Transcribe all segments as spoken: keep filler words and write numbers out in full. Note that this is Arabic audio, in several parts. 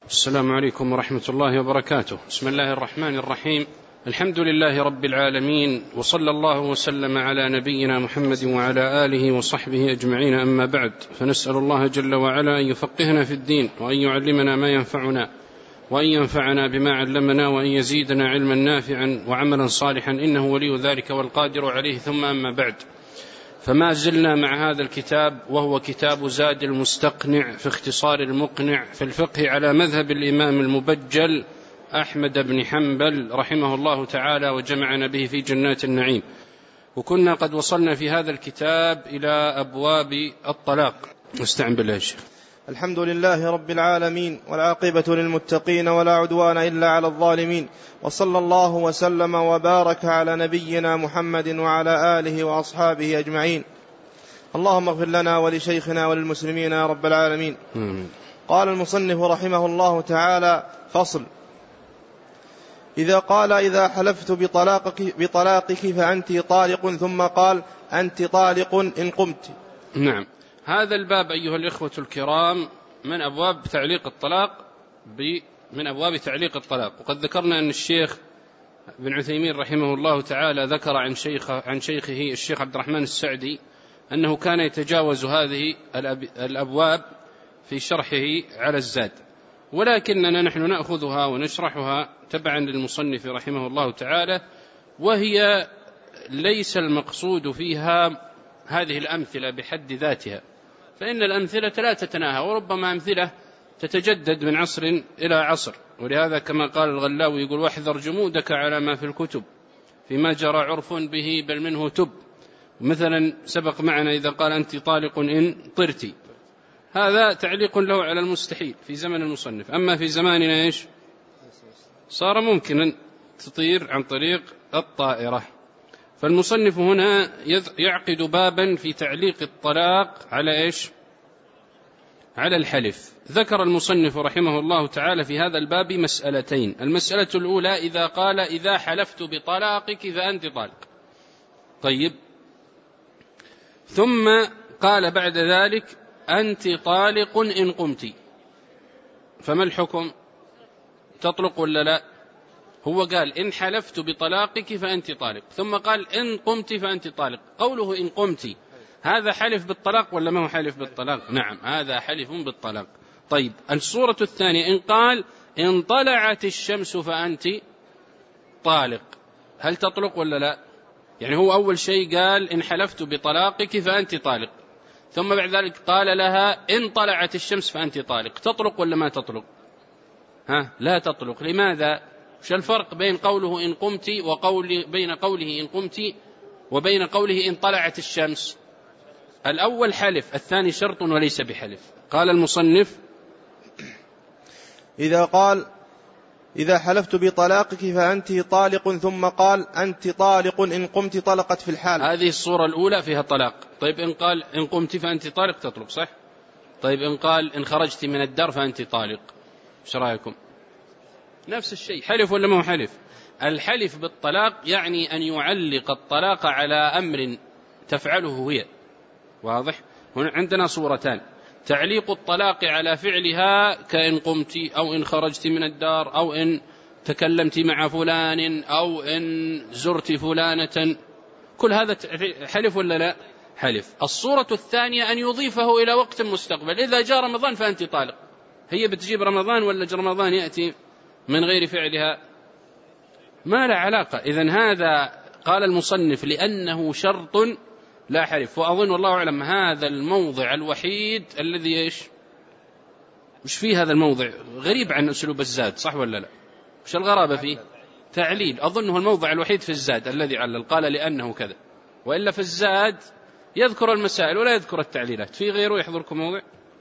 السلام عليكم ورحمة الله وبركاته. بسم الله الرحمن الرحيم. الحمد لله رب العالمين، وصلى الله وسلم على نبينا محمد وعلى آله وصحبه أجمعين، أما بعد، فنسأل الله جل وعلا أن يفقهنا في الدين، وأن يعلمنا ما ينفعنا، وأن ينفعنا بما علمنا، وأن يزيدنا علما نافعا وعملا صالحا، إنه ولي ذلك والقادر عليه. ثم أما بعد، فما زلنا مع هذا الكتاب، وهو كتاب زاد المستقنع في اختصار المقنع في الفقه على مذهب الإمام المبجل أحمد بن حنبل رحمه الله تعالى، وجمعنا به في جنات النعيم. وكنا قد وصلنا في هذا الكتاب إلى أبواب الطلاق. استعن بالله يا شيخ. الحمد لله رب العالمين، والعاقبة للمتقين، ولا عدوان إلا على الظالمين، وصلى الله وسلم وبارك على نبينا محمد وعلى آله وأصحابه أجمعين. اللهم اغفر لنا ولشيخنا وللمسلمين يا رب العالمين. قال المصنف رحمه الله تعالى: فصل. إذا قال: إذا حلفت بطلاقك, بطلاقك فأنت طالق، ثم قال: أنت طالق إن قمت. نعم، هذا الباب أيها الإخوة الكرام من أبواب تعليق الطلاق من أبواب تعليق الطلاق. وقد ذكرنا أن الشيخ ابن عثيمين رحمه الله تعالى ذكر عن شيخ عن شيخه الشيخ عبد الرحمن السعدي أنه كان يتجاوز هذه الأبواب في شرحه على الزاد، ولكننا نحن نأخذها ونشرحها تبعا للمصنف رحمه الله تعالى، وهي ليس المقصود فيها هذه الأمثلة بحد ذاتها، فإن الأمثلة لا تتناهى، وربما أمثلة تتجدد من عصر إلى عصر. ولهذا كما قال الغلاوي يقول: واحذر جمودك على ما في الكتب، فيما جرى عرف به بل منه تب. مثلا سبق معنا إذا قال: أنت طالق إن طرتي، هذا تعليق له على المستحيل في زمن المصنف. أما في زماننا إيش؟ صار ممكنا تطير عن طريق الطائرة. فالمصنف هنا يعقد بابا في تعليق الطلاق على إيش؟ على الحلف. ذكر المصنف رحمه الله تعالى في هذا الباب مسألتين. المسألة الأولى: إذا قال: إذا حلفت بطلاقك فأنت طالق. طيب، ثم قال بعد ذلك: أنت طالق إن قمت، فما الحكم؟ تطلق ولا لا؟ هو قال: إن حلفت بطلاقك فأنت طالق، ثم قال: إن قمت فأنت طالق. قوله إن قمت هذا حلف بالطلاق ولا ما هو حلف بالطلاق؟ نعم، هذا حلف بالطلاق. طيب، الصورة الثانية: إن قال: إن طلعت الشمس فأنت طالق، هل تطلق ولا لا؟ يعني هو أول شيء قال: إن حلفت بطلاقك فأنت طالق، ثم بعد ذلك قال لها: إن طلعت الشمس فأنت طالق، تطلق ولا ما تطلق؟ ها، لا تطلق. لماذا؟ وش الفرق بين قوله إن قمت وقول بين قوله إن قمت وبين قوله إن طلعت الشمس؟ الأول حلف، الثاني شرط وليس بحلف. قال المصنف: إذا قال: إذا حلفت بطلاقك فأنت طالق، ثم قال: أنت طالق إن قمت، طلقت في الحال. هذه الصورة الأولى فيها طلاق. طيب، إن قال: إن قمت فأنت طالق، تطلق، صح؟ طيب، إن قال: إن خرجت من الدار فأنت طالق، ايش رأيكم؟ نفس الشيء، حلف ولا ما هو حلف؟ الحلف بالطلاق يعني أن يعلق الطلاق على أمر تفعله هي. واضح؟ هنا عندنا صورتان: تعليق الطلاق على فعلها كإن قمت، أو إن خرجت من الدار، أو إن تكلمت مع فلان، أو إن زرت فلانة. كل هذا حلف ولا لا؟ حلف. الصورة الثانية أن يضيفه إلى وقت مستقبل: إذا جاء رمضان فأنت طالق. هي بتجيب رمضان ولا رمضان يأتي من غير فعلها؟ ما لا علاقة. إذن هذا قال المصنف لأنه شرط لا حلف. وأظن والله أعلم هذا الموضع الوحيد الذي إيش؟ مش فيه هذا الموضع غريب عن أسلوب الزاد، صح ولا لا؟ مش الغرابة فيه؟ تعليل. أظنه الموضع الوحيد في الزاد الذي علل، قال لأنه كذا، وإلا في الزاد يذكر المسائل ولا يذكر التعليلات. في غيره يحضركم موضع؟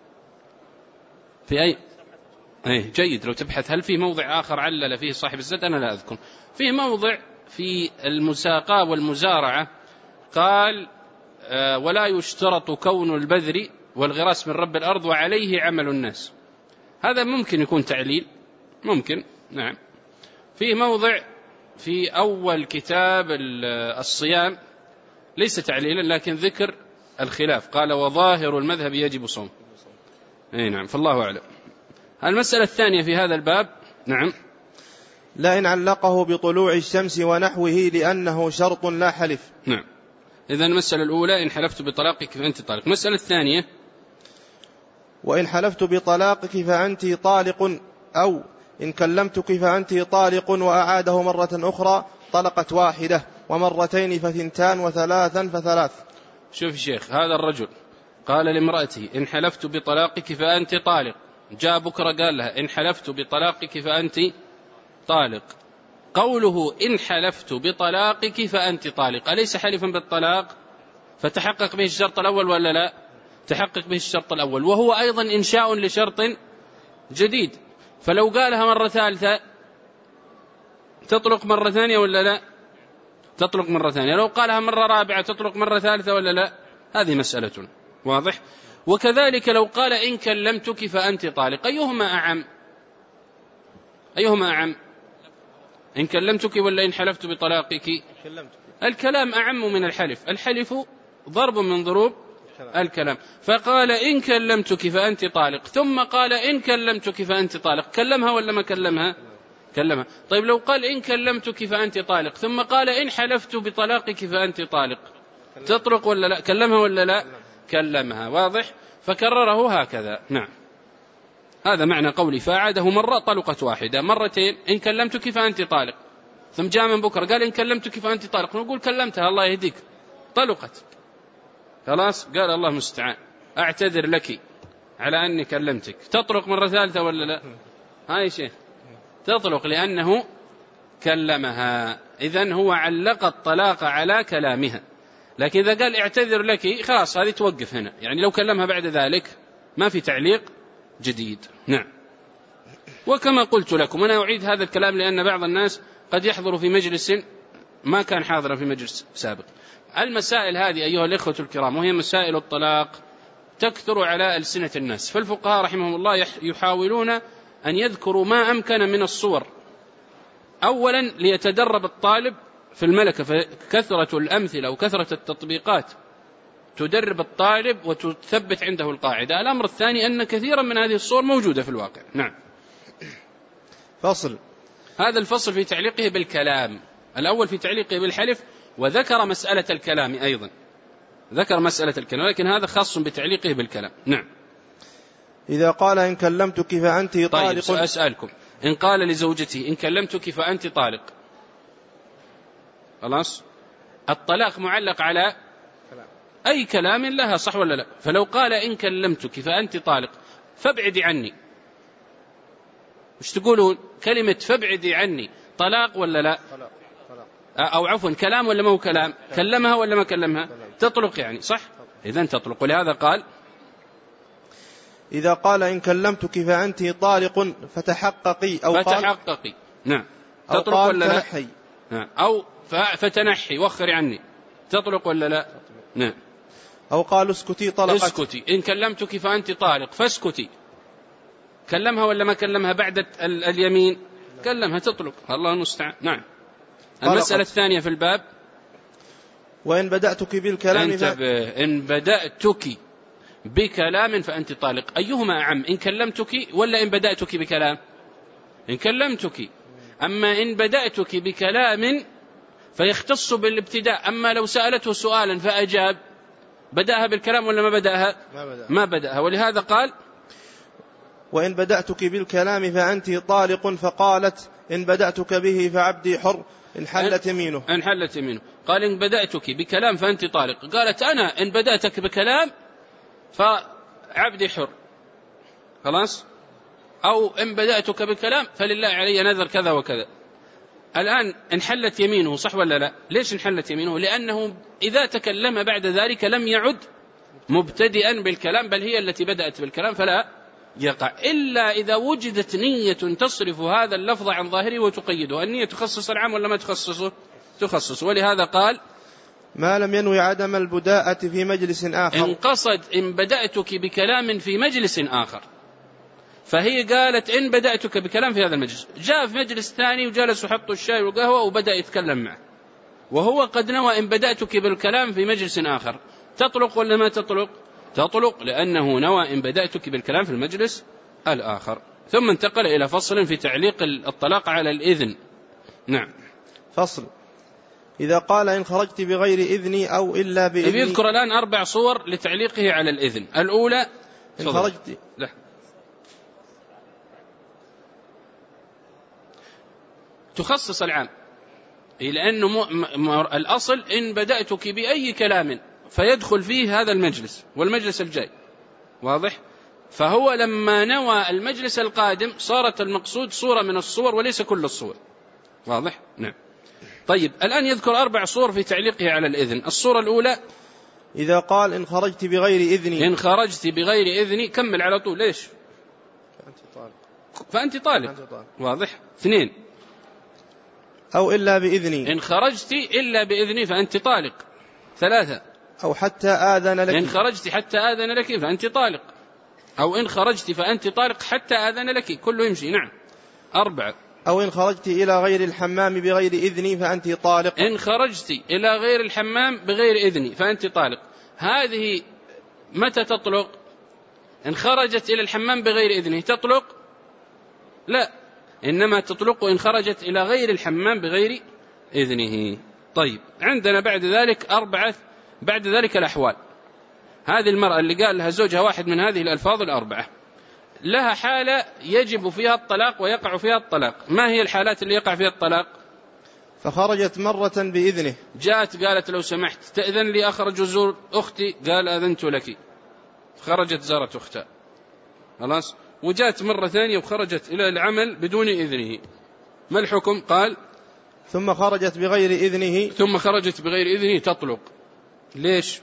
في أي؟ أيه جيد، لو تبحث هل في موضع آخر علل فيه صاحب الزاد؟ أنا لا أذكر. في موضع في المساقاة والمزارعة قال: آه ولا يشترط كون البذر والغراس من رب الأرض وعليه عمل الناس. هذا ممكن يكون تعليل، ممكن، نعم. في موضع في أول كتاب الصيام ليس تعليلا لكن ذكر الخلاف، قال: وظاهر المذهب يجب صوم. أي نعم، فالله أعلم. المسألة الثانية في هذا الباب. نعم. لا إن علقه بطلوع الشمس ونحوه لأنه شرط لا حلف. نعم. إذن المسألة الأولى إن حلفت بطلاقك فأنت طالق. المسألة الثانية وإن حلفت بطلاقك فأنت طالق، أو إن كلمتك فأنت طالق وأعاده مرة أخرى طلقت واحدة ومرتين فثنتان وثلاثا فثلاث. شوف الشيخ، هذا الرجل قال لامرأته إن حلفت بطلاقك فأنت طالق، جاء بكرة قال لها إن حلفت بطلاقك فأنت طالق. قوله إن حلفت بطلاقك فأنت طالق أليس حلفا بالطلاق؟ فتحقق به الشرط الأول ولا لا؟ تحقق به الشرط الأول، وهو أيضا إنشاء لشرط جديد. فلو قالها مرة ثالثة تطلق مرة ثانية ولا لا؟ تطلق مرة ثانية. لو قالها مرة رابعة تطلق مرة ثالثة ولا لا؟ هذه مسألة. واضح؟ وكذلك لو قال إن كلمتك فأنت طالق، أيهما أعم؟ أيهما أعم؟ إن كلمتك ولا إن حلفت بطلاقك؟ الكلام أعم من الحلف. الحلف ضرب من ضروب الكلام. فقال إن كلمتك فأنت طالق، ثم قال إن كلمتك فأنت طالق، كلمها ولا ما كلمها؟ كلمها. طيب لو قال إن كلمتك فأنت طالق ثم قال إن حلفت بطلاقك فأنت طالق، تطلق ولا لا؟ كلمها ولا لا؟ كلمها. واضح؟ فكرره هكذا. نعم. هذا معنى قولي فأعاده مرة طلقت واحدة، مرتين إن كلمتك فأنت طالق، ثم جاء من بكرة قال إن كلمتك فأنت طالق، نقول كلمتها الله يهديك طلقت، خلاص. قال الله مستعان أعتذر لك على أني كلمتك، تطلق مرة ثالثة ولا لا؟ هاي شيء تطلق لأنه كلمها. إذن هو علق الطلاق على كلامها. لكن إذا قال اعتذر لك خلاص هذه توقف هنا، يعني لو كلمها بعد ذلك ما في تعليق جديد. نعم. وكما قلت لكم أنا أعيد هذا الكلام لأن بعض الناس قد يحضر في مجلس ما كان حاضرا في مجلس سابق. المسائل هذه أيها الإخوة الكرام وهي مسائل الطلاق تكثر على ألسنة الناس، فالفقهاء رحمهم الله يحاولون أن يذكروا ما أمكن من الصور، أولا ليتدرب الطالب في الملكة، فكثرة الأمثلة وكثرة التطبيقات تدرب الطالب وتثبت عنده القاعدة. الأمر الثاني أن كثيرا من هذه الصور موجودة في الواقع. نعم. فصل. هذا الفصل في تعليقه بالكلام، الأول في تعليقه بالحلف، وذكر مسألة الكلام أيضا، ذكر مسألة الكلام، لكن هذا خاص بتعليقه بالكلام. نعم. إذا قال إن كلمتك فأنت طالق. طيب سأسألكم، إن قال لزوجته إن كلمتك فأنت طالق، خلاص الطلاق معلق على أي كلام لها، صح ولا لا؟ فلو قال إن كلمتك فأنت طالق فابعدي عني، مش تقولون كلمة فابعدي عني طلاق ولا لا؟ طلاق. طلاق. أو عفوا كلام ولا ما هو كلام؟ كلمها ولا ما كلمها؟ تطلق يعني، صح؟ إذن تطلق. ولهذا قال إذا قال إن كلمتك فأنت طالق فتحققي، أو فتحققي. نعم. تطلق ولا لا؟ تنحي. نعم. أو فتنحي وخري عني، تطلق ولا لا؟ نعم. أو قال اسكتي طلقت. اسكتي إن كلمتك فأنت طالق فاسكتي، كلمها ولا ما كلمها بعد اليمين؟ كلمها، تطلق. الله المستعان. نعم. المسألة الثانية في الباب وإن بدأتك بالكلام انتبه، إن بدأتك بكلام فأنت طالق، أيهما أعم؟ إن كلمتك ولا إن بدأتك بكلام؟ إن كلمتك. أما إن بدأتك بكلام فيختص بالابتداء، أما لو سألته سؤالا فأجاب بدأها بالكلام ولا ما بدأها؟ ما بدأها, ما بدأها. ولهذا قال وإن بدأتك بالكلام فأنت طالق، فقالت إن بدأتك به فعبدي حر إن حلت يمينه. إن حلت يمينه. قال إن بدأتك بكلام فأنت طالق، قالت أنا إن بدأتك بكلام فعبدي حر، خلاص. أو إن بدأتك بكلام فلله علي نذر كذا وكذا. الآن انحلت يمينه، صح ولا لا؟ ليش انحلت يمينه؟ لأنه إذا تكلم بعد ذلك لم يعد مبتدئا بالكلام، بل هي التي بدأت بالكلام، فلا يقع إلا إذا وجدت نية تصرف هذا اللفظ عن ظاهره وتقيده. النية تخصص العام ولا ما تخصصه؟ تخصص. ولهذا قال ما لم ينوي عدم البداءة في مجلس آخر. إن قصد إن بدأتك بكلام في مجلس آخر، فهي قالت إن بدأتك بكلام في هذا المجلس، جاء في مجلس ثاني وجلس وحطوا الشاي والقهوة وبدأ يتكلم معه، وهو قد نوى إن بدأتك بالكلام في مجلس آخر، تطلق ولا ما تطلق؟ تطلق، لأنه نوى إن بدأتك بالكلام في المجلس الآخر. ثم انتقل إلى فصل في تعليق الطلاق على الإذن. نعم. فصل. إذا قال إن خرجت بغير إذني أو إلا بإذني. يذكر الآن أربع صور لتعليقه على الإذن. الأولى إن خرجت لا. تخصص العام، لأنه م... م... الأصل إن بدأتك بأي كلام فيدخل فيه هذا المجلس والمجلس الجاي، واضح؟ فهو لما نوى المجلس القادم صارت المقصود صورة من الصور وليس كل الصور، واضح؟ نعم. طيب الآن يذكر أربع صور في تعليقه على الإذن. الصورة الأولى إذا قال إن خرجت بغير إذني. إن خرجت بغير إذني، كمل على طول. ليش؟ فأنت طالق. فأنت طالق. فأنت طالق. واضح. اثنين أو إلا بإذني. إن خرجت إلا بإذني فأنت طالق. ثلاثة أو حتى آذن لك. إن خرجت حتى آذن لك فأنت طالق. أو إن خرجت فأنت طالق حتى آذن لك، كله يمشي. نعم. أربعة. أو إن خرجت إلى غير الحمام بغير إذني فأنت طالق. إن خرجت إلى غير الحمام بغير إذني فأنت طالق. هذه متى تطلق؟ إن خرجت إلى الحمام بغير إذنه تطلق؟ لا، إنما تطلق إن خرجت إلى غير الحمام بغير إذنه. طيب عندنا بعد ذلك أربعة، بعد ذلك الأحوال. هذه المرأة اللي قال لها زوجها واحد من هذه الألفاظ الأربعة لها حالة يجب فيها الطلاق ويقع فيها الطلاق. ما هي الحالات اللي يقع فيها الطلاق؟ فخرجت مرة بإذنه، جاءت قالت لو سمحت تأذن لي أخرج زور أختي، قال أذنت لك، خرجت زارت أختها خلاص. وجاءت مرة ثانية وخرجت إلى العمل بدون إذنه، ما الحكم؟ قال ثم خرجت بغير إذنه. ثم خرجت بغير إذنه تطلق. ليش؟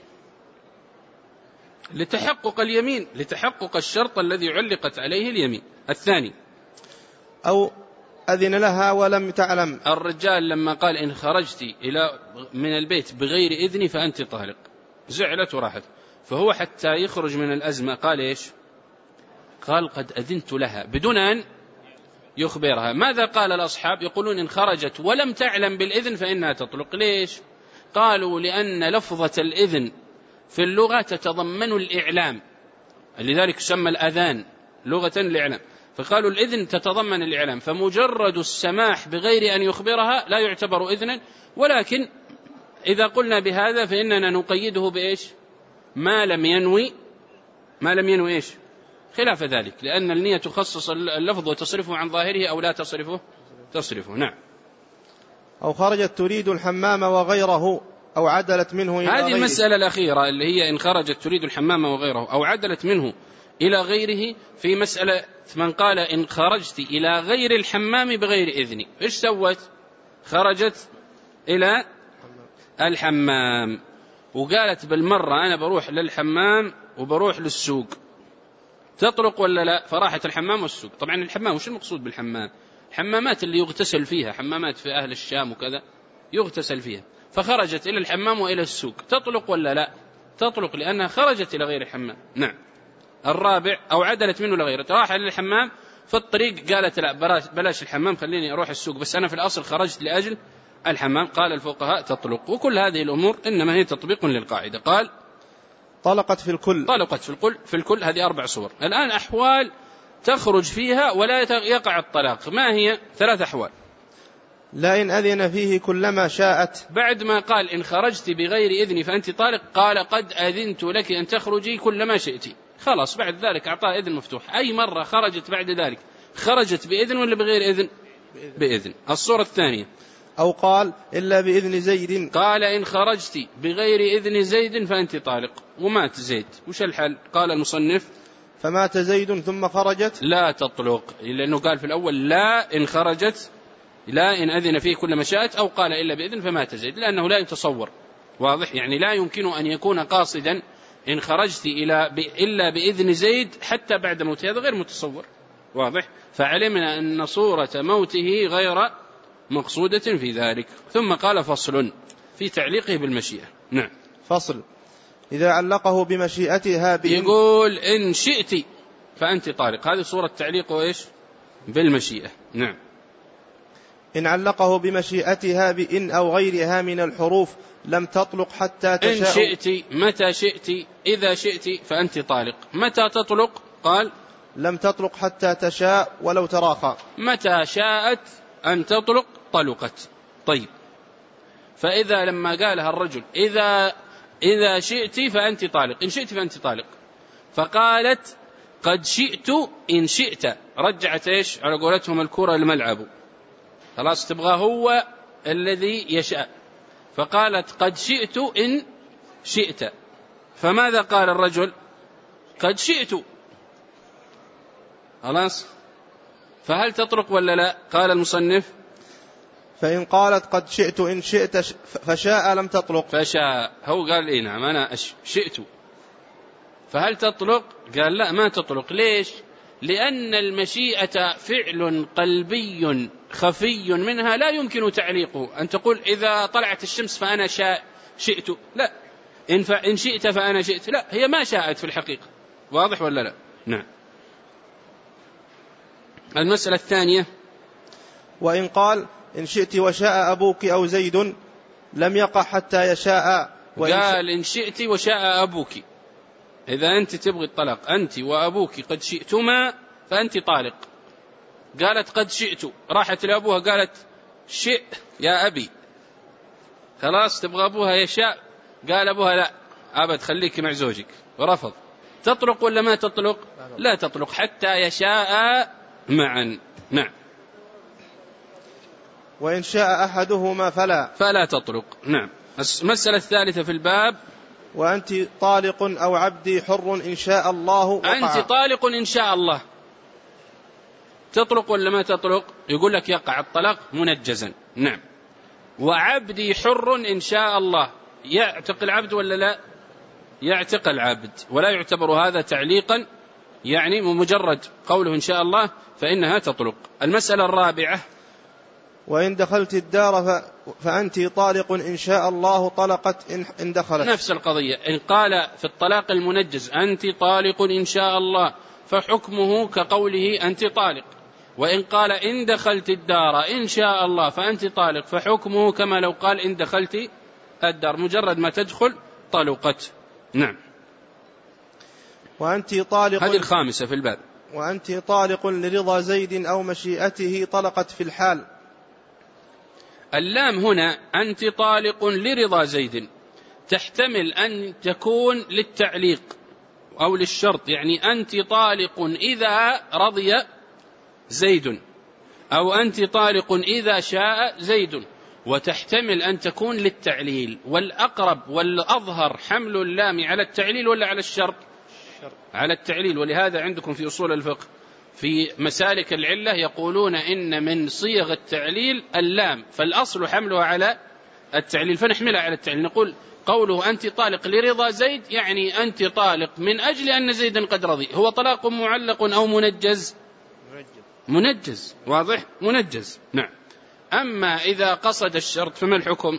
لتحقق اليمين، لتحقق الشرط الذي علقت عليه اليمين. الثاني أو أذن لها ولم تعلم. الرجال لما قال إن خرجت إلى من البيت بغير إذني فأنت طالق، زعلت وراحت، فهو حتى يخرج من الأزمة قال إيش؟ قال قد أذنت لها بدون أن يخبرها. ماذا قال الأصحاب؟ يقولون إن خرجت ولم تعلم بالإذن فإنها تطلق. ليش؟ قالوا لأن لفظة الإذن في اللغة تتضمن الإعلام، لذلك سمى الأذان لغة الإعلام، فقالوا الإذن تتضمن الإعلام، فمجرد السماح بغير أن يخبرها لا يعتبر إذنا. ولكن إذا قلنا بهذا فإننا نقيده بإيش؟ ما لم ينوي، ما لم ينوي إيش؟ خلاف ذلك، لأن النية تخصص اللفظ وتصرفه عن ظاهره أو لا تصرفه تصرفه. نعم. أو خرجت تريد الحمام وغيره أو عدلت منه إلى غيره. هذه المسألة الأخيرة اللي هي إن خرجت تريد الحمام وغيره أو عدلت منه إلى غيره، في مسألة من قال إن خرجت إلى غير الحمام بغير إذني، إيش سوت؟ خرجت إلى الحمام وقالت بالمرة أنا بروح للحمام وبروح للسوق، تطلق ولا لا؟ فراحت الحمام والسوق. طبعا الحمام وش المقصود بالحمام؟ حمامات اللي يغتسل فيها، حمامات في أهل الشام وكذا يغتسل فيها، فخرجت إلى الحمام وإلى السوق، تطلق ولا لا؟ تطلق لأنها خرجت إلى غير الحمام. نعم. الرابع أو عدلت منه لغيره، راح إلى الحمام في الطريق قالت لا بلاش الحمام خليني أروح السوق، بس أنا في الأصل خرجت لأجل الحمام، قال الفقهاء تطلق. وكل هذه الأمور إنما هي تطبيق للقاعدة. قال طلقت في الكل. طلقت في الكل. في الكل هذه أربع صور. الآن أحوال تخرج فيها ولا يقع الطلاق، ما هي؟ ثلاث أحوال. لا إن أذن فيه كلما شاءت. بعد ما قال إن خرجت بغير إذني فأنت طالق، قال قد أذنت لك أن تخرجي كلما شئت. خلاص بعد ذلك أعطاه إذن مفتوح. أي مرة خرجت بعد ذلك خرجت بإذن ولا بغير إذن؟ بإذن. الصورة الثانية أو قال إلا بإذن زيد. قال إن خرجت بغير إذن زيد فأنت طالق، ومات زيد، وش الحل؟ قال المصنف فمات زيد ثم خرجت لا تطلق، لأنه قال في الأول لا إن خرجت، لا إن أذن فيه كل ما شاءت، أو قال إلا بإذن فمات زيد، لأنه لا يتصور. واضح؟ يعني لا يمكن أن يكون قاصدا إن خرجت إلى ب... إلا بإذن زيد حتى بعد موته، هذا غير متصور. واضح؟ فعلمنا أن صورة موته غير مقصودة في ذلك. ثم قال فصل في تعليقه بالمشيئة. نعم. فصل. إذا علقه بمشيئتها بإن، يقول إن شئت فأنت طالق، هذه صورة تعليق وإيش؟ بالمشيئة. نعم. إن علقه بمشيئتها بإن أو غيرها من الحروف لم تطلق حتى تشاء. إن شئت، متى شئت، إذا شئت فأنت طالق. متى تطلق؟ قال لم تطلق حتى تشاء ولو تراخى. متى شاءت أن تطلق طلقت. طيب، فإذا لما قالها الرجل إذا إذا شئت فأنت طالق، إن شئت فأنت طالق، فقالت قد شئت إن شئت، رجعت إيش على قولتهم الكرة الملعب، خلاص تبغى هو الذي يشاء، فقالت قد شئت إن شئت، فماذا قال الرجل؟ قد شئت، خلاص، فهل تطلق ولا لا؟ قال المصنف فإن قالت قد شئت إن شئت فشاء لم تطلق. فشاء، هو قال إيه نعم أنا شئت، فهل تطلق؟ قال لا ما تطلق. ليش؟ لأن المشيئة فعل قلبي خفي منها لا يمكن تعليقه. أن تقول إذا طلعت الشمس فأنا شاء شئت، لا، إن, إن شئت فأنا شئت، لا، هي ما شاءت في الحقيقة. واضح ولا لا؟ نعم. المسألة الثانية، وإن قال إن شئت وشاء أبوك أو زيد لم يقع حتى يشاء. قال إن شئت وشاء أبوك، إذا أنت تبغي الطلاق أنت وأبوك قد شئتما فأنت طالق. قالت قد شئت، راحت لأبوها قالت شئ يا أبي، خلاص تبغى أبوها يشاء، قال أبوها لا أبد خليك مع زوجك، ورفض. تطلق ولا ما تطلق؟ لا تطلق حتى يشاء معا. نعم. وإن شاء أحدهما فلا فلا تطلق. نعم. المسألة الثالثة في الباب، وأنت طالق أو عبدي حر إن شاء الله وقع. أنت طالق إن شاء الله، تطلق ولا ما تطلق؟ يقول لك يقع الطلاق منجزا. نعم. وعبدي حر إن شاء الله، يعتق العبد ولا لا؟ يعتق العبد، ولا يعتبر هذا تعليقا، يعني مجرد قوله إن شاء الله فإنها تطلق. المسألة الرابعة، وإن دخلت الدار فأنت طالق إن شاء الله طلقت إن دخلت. نفس القضية. إن قال في الطلاق المنجز أنت طالق إن شاء الله فحكمه كقوله أنت طالق. وإن قال إن دخلت الدار إن شاء الله فأنت طالق فحكمه كما لو قال إن دخلت الدار، مجرد ما تدخل طلقت. نعم. وأنت طالق، هذه الخامسة في الباب. وأنت طالق لرضا زيد أو مشيئته طلقت في الحال. اللام هنا أنت طالق لرضا زيد تحتمل أن تكون للتعليق أو للشرط، يعني أنت طالق إذا رضي زيد، أو أنت طالق إذا شاء زيد، وتحتمل أن تكون للتعليل. والأقرب والأظهر حمل اللام على التعليل ولا على الشرط؟ على التعليل. ولهذا عندكم في أصول الفقه في مسالك العلة يقولون إن من صيغ التعليل اللام، فالأصل حملها على التعليل فنحملها على التعليل. نقول قوله أنت طالق لرضا زيد يعني أنت طالق من أجل أن زيدا قد رضي. هو طلاق معلق أو منجز؟ منجز. واضح؟ منجز. نعم. أما إذا قصد الشرط فما الحكم؟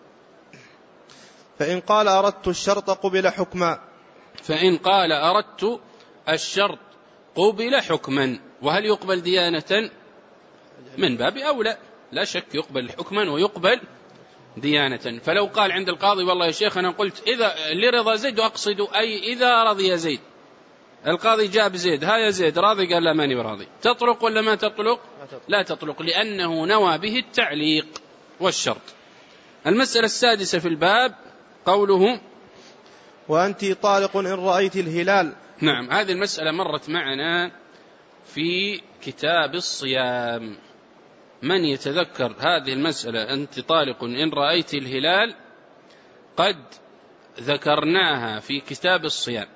فإن قال أردت الشرط قبل حكما. فإن قال أردت الشرط قبل حكما. وهل يقبل ديانة؟ من باب أولى، لا شك يقبل حكما ويقبل ديانة. فلو قال عند القاضي والله يا شيخ أنا قلت إذا لرضا زيد أقصد أي إذا رضي زيد، القاضي جاب زيد ها يا زيد راضي، قال لا ماني براضي، تطلق ولا ما تطلق؟ لا تطلق، لأنه نوى به التعليق والشرط. المسألة السادسة في الباب قوله وأنت طالق إن رأيت الهلال. نعم. هذه المسألة مرت معنا في كتاب الصيام. من يتذكر هذه المسألة أنت طالق إن رأيت الهلال قد ذكرناها في كتاب الصيام،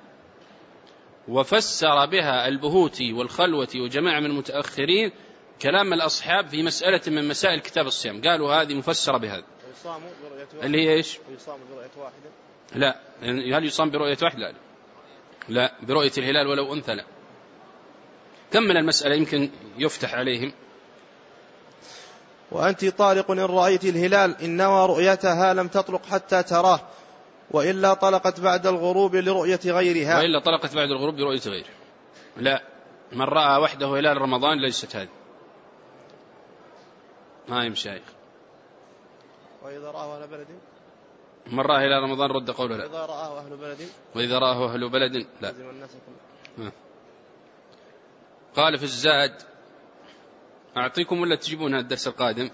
وفسر بها البهوتي والخلوتي وجماعة من المتأخرين كلام الأصحاب في مسألة من مسائل كتاب الصيام، قالوا هذه مفسرة بهذا اللي هي إيش؟ يصام برؤية واحدة؟ لا. هل يصام برؤية واحدة؟ لا لا، برؤية الهلال ولو أنثى لا. كمل المسألة يمكن يفتح عليهم. وأنت طالق إن رأيت الهلال إن نوى رؤيتها لم تطلق حتى تراه، وإلا طلقت بعد الغروب لرؤية غيرها. وإلا طلقت بعد الغروب لرؤية غيره. لا، من رأى وحده هلال رمضان ليست هذه. هاي مشايخ. وإذا رآه أهل بلد، من رأى هلال رمضان رد قوله لا. وإذا رآه أهل بلد، وإذا رآه أهل بلد لا. قال في الزاد، أعطيكم ولا تجيبونها الدرس القادم؟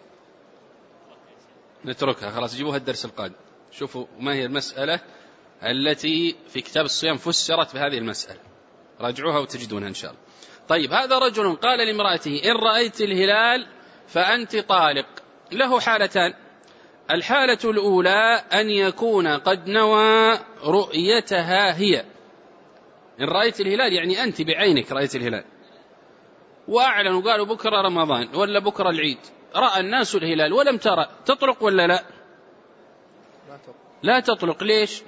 نتركها خلاص، جيبوها الدرس القادم. شوفوا ما هي المسألة التي في كتاب الصيام فسرت بهذه المسألة، راجعوها وتجدونها إن شاء الله. طيب، هذا رجل قال لامرأته إن رأيت الهلال فأنت طالق. له حالتان. الحالة الأولى أن يكون قد نوى رؤيتها هي. إن رأيت الهلال يعني أنت بعينك رأيت الهلال، وأعلنوا قالوا بكرة رمضان ولا بكرة العيد، رأى الناس الهلال ولم ترى، تطلق ولا لا؟ لا تطلق. ليش؟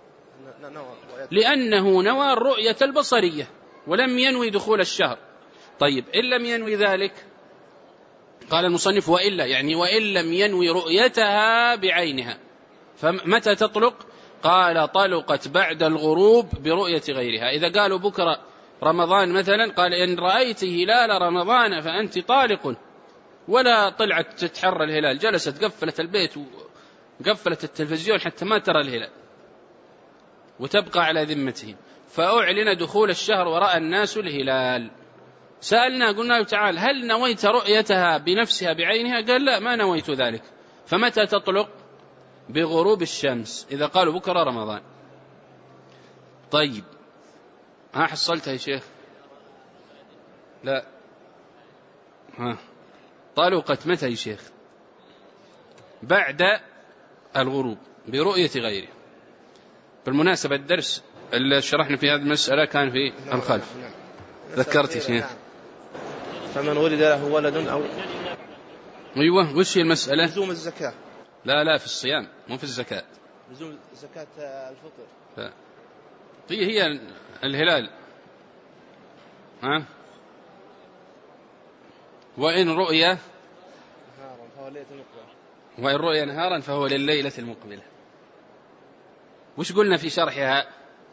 لأنه نوى الرؤية البصرية ولم ينوي دخول الشهر. طيب، إن لم ينوي ذلك، قال المصنف وإلا، يعني وإن لم ينوي رؤيتها بعينها، فمتى تطلق؟ قال طلقت بعد الغروب برؤية غيرها. إذا قالوا بكرة رمضان مثلا، قال إن رأيت هلال رمضان فأنت طالق، ولا طلعت تتحرى الهلال، جلست قفلت البيت وقفلت التلفزيون حتى ما ترى الهلال وتبقى على ذمته، فأعلن دخول الشهر ورأى الناس الهلال. سألنا قلنا له تعال هل نويت رؤيتها بنفسها بعينها؟ قال لا، ما نويت ذلك. فمتى تطلق؟ بغروب الشمس، إذا قالوا بكرة رمضان. طيب، ها حصلتها يا شيخ؟ لا. ها طلقت متى يا شيخ؟ بعد الغروب برؤية غيره. بالمناسبة الدرس اللي شرحنا في هذه المسألة كان في الخلف. ذكرت يا شيخ؟ فمن ولد له ولد أو أيوة. وش هي المسألة؟ لزوم الزكاة. لا لا، في الصيام مو في الزكاة. لزوم زكاة الفطر. لا. هي هي الهلال. ها؟ وإن رؤيا نهارا فهو ليلة المقبلة. وإن رؤيا نهارا فهو لليلة المقبلة. وش قلنا في شرحها؟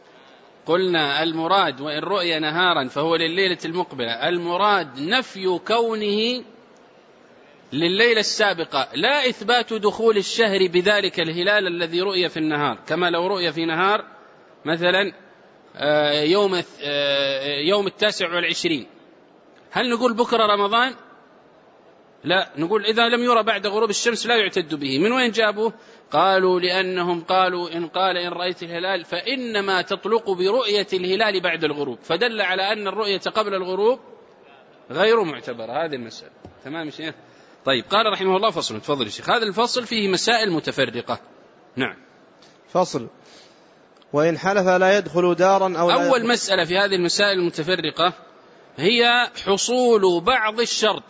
قلنا المراد وإن رؤيا نهارا فهو لليلة المقبلة، المراد نفي كونه لليلة السابقة، لا إثبات دخول الشهر بذلك الهلال الذي رؤي في النهار. كما لو رؤي في نهار مثلا يوم يوم التاسع والعشرين، هل نقول بكرة رمضان؟ لا، نقول إذا لم يرى بعد غروب الشمس لا يعتد به. من وين جابوه؟ قالوا لأنهم قالوا إن قال إن رأيت الهلال فإنما تطلق برؤية الهلال بعد الغروب، فدل على أن الرؤية قبل الغروب غير معتبرة. هذه المسألة. تمام يا شيخ؟ طيب، قال رحمه الله فصل. تفضل يا شيخ. هذا الفصل فيه مسائل متفرقة. نعم. فصل. وإن حلف لا يدخل دارا أو لا أول يدخل. مسألة في هذه المسائل المتفرقة هي حصول بعض الشرط.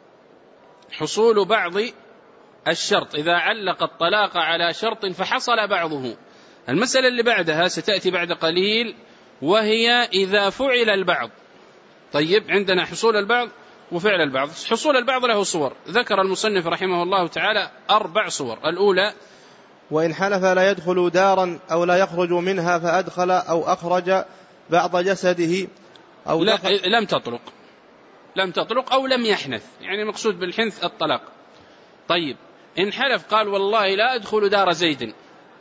حصول بعض الشرط إذا علق الطلاق على شرط فحصل بعضه. المسألة اللي بعدها ستأتي بعد قليل، وهي إذا فعل البعض. طيب، عندنا حصول البعض وفعل البعض. حصول البعض له صور، ذكر المصنف رحمه الله تعالى أربع صور. الأولى وإن حلف لا يدخل دارا أو لا يخرج منها فأدخل أو أخرج بعض جسده أو لا دخل. لم تطلق لم تطلق أو لم يحنث، يعني المقصود بالحنث الطلاق. طيب، إن حلف قال والله لا أدخل دار زيد،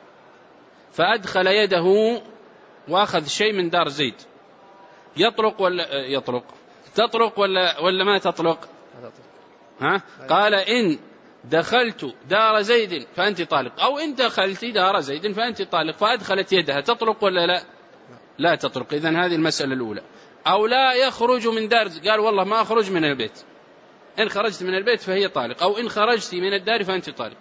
فأدخل يده وأخذ شيء من دار زيد، يطلق ولا يطلق؟ تطلق ولا ولا ما تطلق؟ ها؟ قال إن دخلت دار زيد فأنت طالق، أو إن دخلت دار زيد فأنت طالق، فأدخلت يدها، تطلق ولا لا؟ لا تطلق. إذن هذه المسألة الأولى. أو لا يخرج من دار، قال والله ما أخرج من البيت، إن خرجت من البيت فهي طالق، أو إن خرجت من الدار فأنت طالق.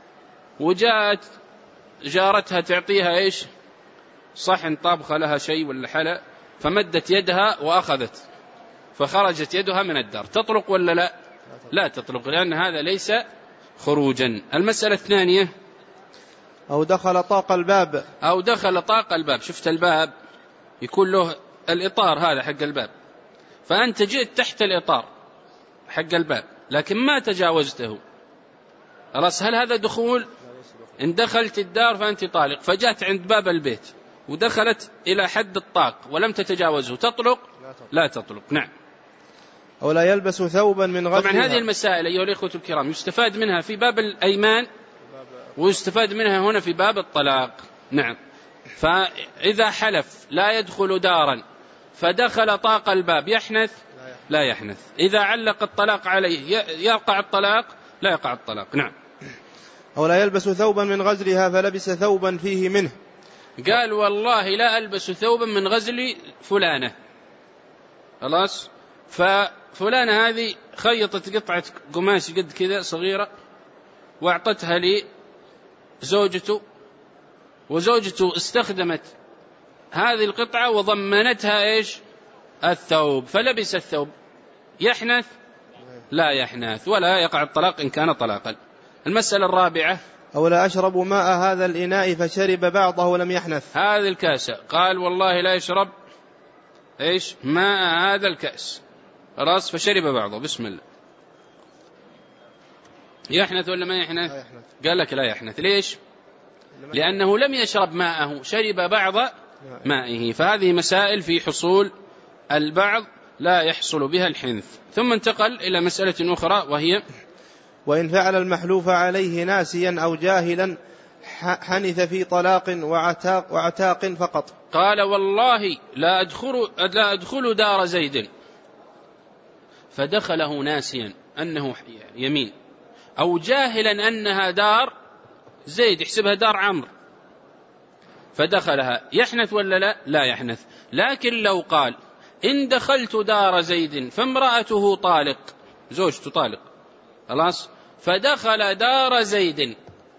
وجاءت جارتها تعطيها إيش؟ صحن طابخ لها شيء ولا حلا، فمدت يدها وأخذت، فخرجت يدها من الدار، تطلق ولا لا؟ لا تطلق، لأن هذا ليس خروجا. المسألة الثانية أو دخل طاق الباب. أو دخل طاق الباب. شفت الباب يكون له الإطار هذا حق الباب، فأنت جئت تحت الإطار حق الباب لكن ما تجاوزته، خلاص، هل هذا دخول؟ إن دخلت الدار فأنت طالق، فجأت عند باب البيت ودخلت إلى حد الطاق ولم تتجاوزه، تطلق؟ لا تطلق. نعم. أو لا يلبس ثوبا من غيرها. طبعا هذه المسائل أيها الإخوة الكرام يستفاد منها في باب الأيمان ويستفاد منها هنا في باب الطلاق. نعم. فإذا حلف لا يدخل دارا فدخل طاق الباب يحنث لا يحنث. إذا علق الطلاق عليه يقع الطلاق لا يقع الطلاق. نعم. أو لا يلبس ثوبا من غزلها فلبس ثوبا فيه منه. قال والله لا ألبس ثوبا من غزل فلانة، خلاص، ففلانة هذه خيطت قطعة قماش قد كذا صغيرة واعطتها لي زوجته، وزوجته استخدمت هذه القطعة وضمنتها إيش؟ الثوب، فلبس الثوب، يحنث؟ لا يحنث، ولا يقع الطلاق إن كان طلاقا. المسألة الرابعة: أو لا أشرب ماء هذا الإناء فشرب بعضه ولم يحنث. هذه الكاسة، قال والله لا يشرب إيش؟ ماء هذا الكأس، خلاص، فشرب بعضه، بسم الله، يحنث ولا ما يحنث؟ يحنث. قال لك لا يحنث. ليش؟ لأنه لم يشرب ماءه، شرب بعض مائه. فهذه مسائل في حصول البعض لا يحصل بها الحنث. ثم انتقل إلى مسألة أخرى وهي: وإن فعل المحلوف عليه ناسيا أو جاهلا حنث في طلاق وعتاق, وعتاق فقط. قال والله لا أدخل, لا أدخل دار زيد، فدخله ناسيا أنه يمين، أو جاهلا أنها دار زيد، يحسبها دار عمرو فدخلها، يحنث ولا لا؟ لا يحنث. لكن لو قال إن دخلت دار زيد فامرأته طالق، زوجته طالق، خلاص، فدخل دار زيد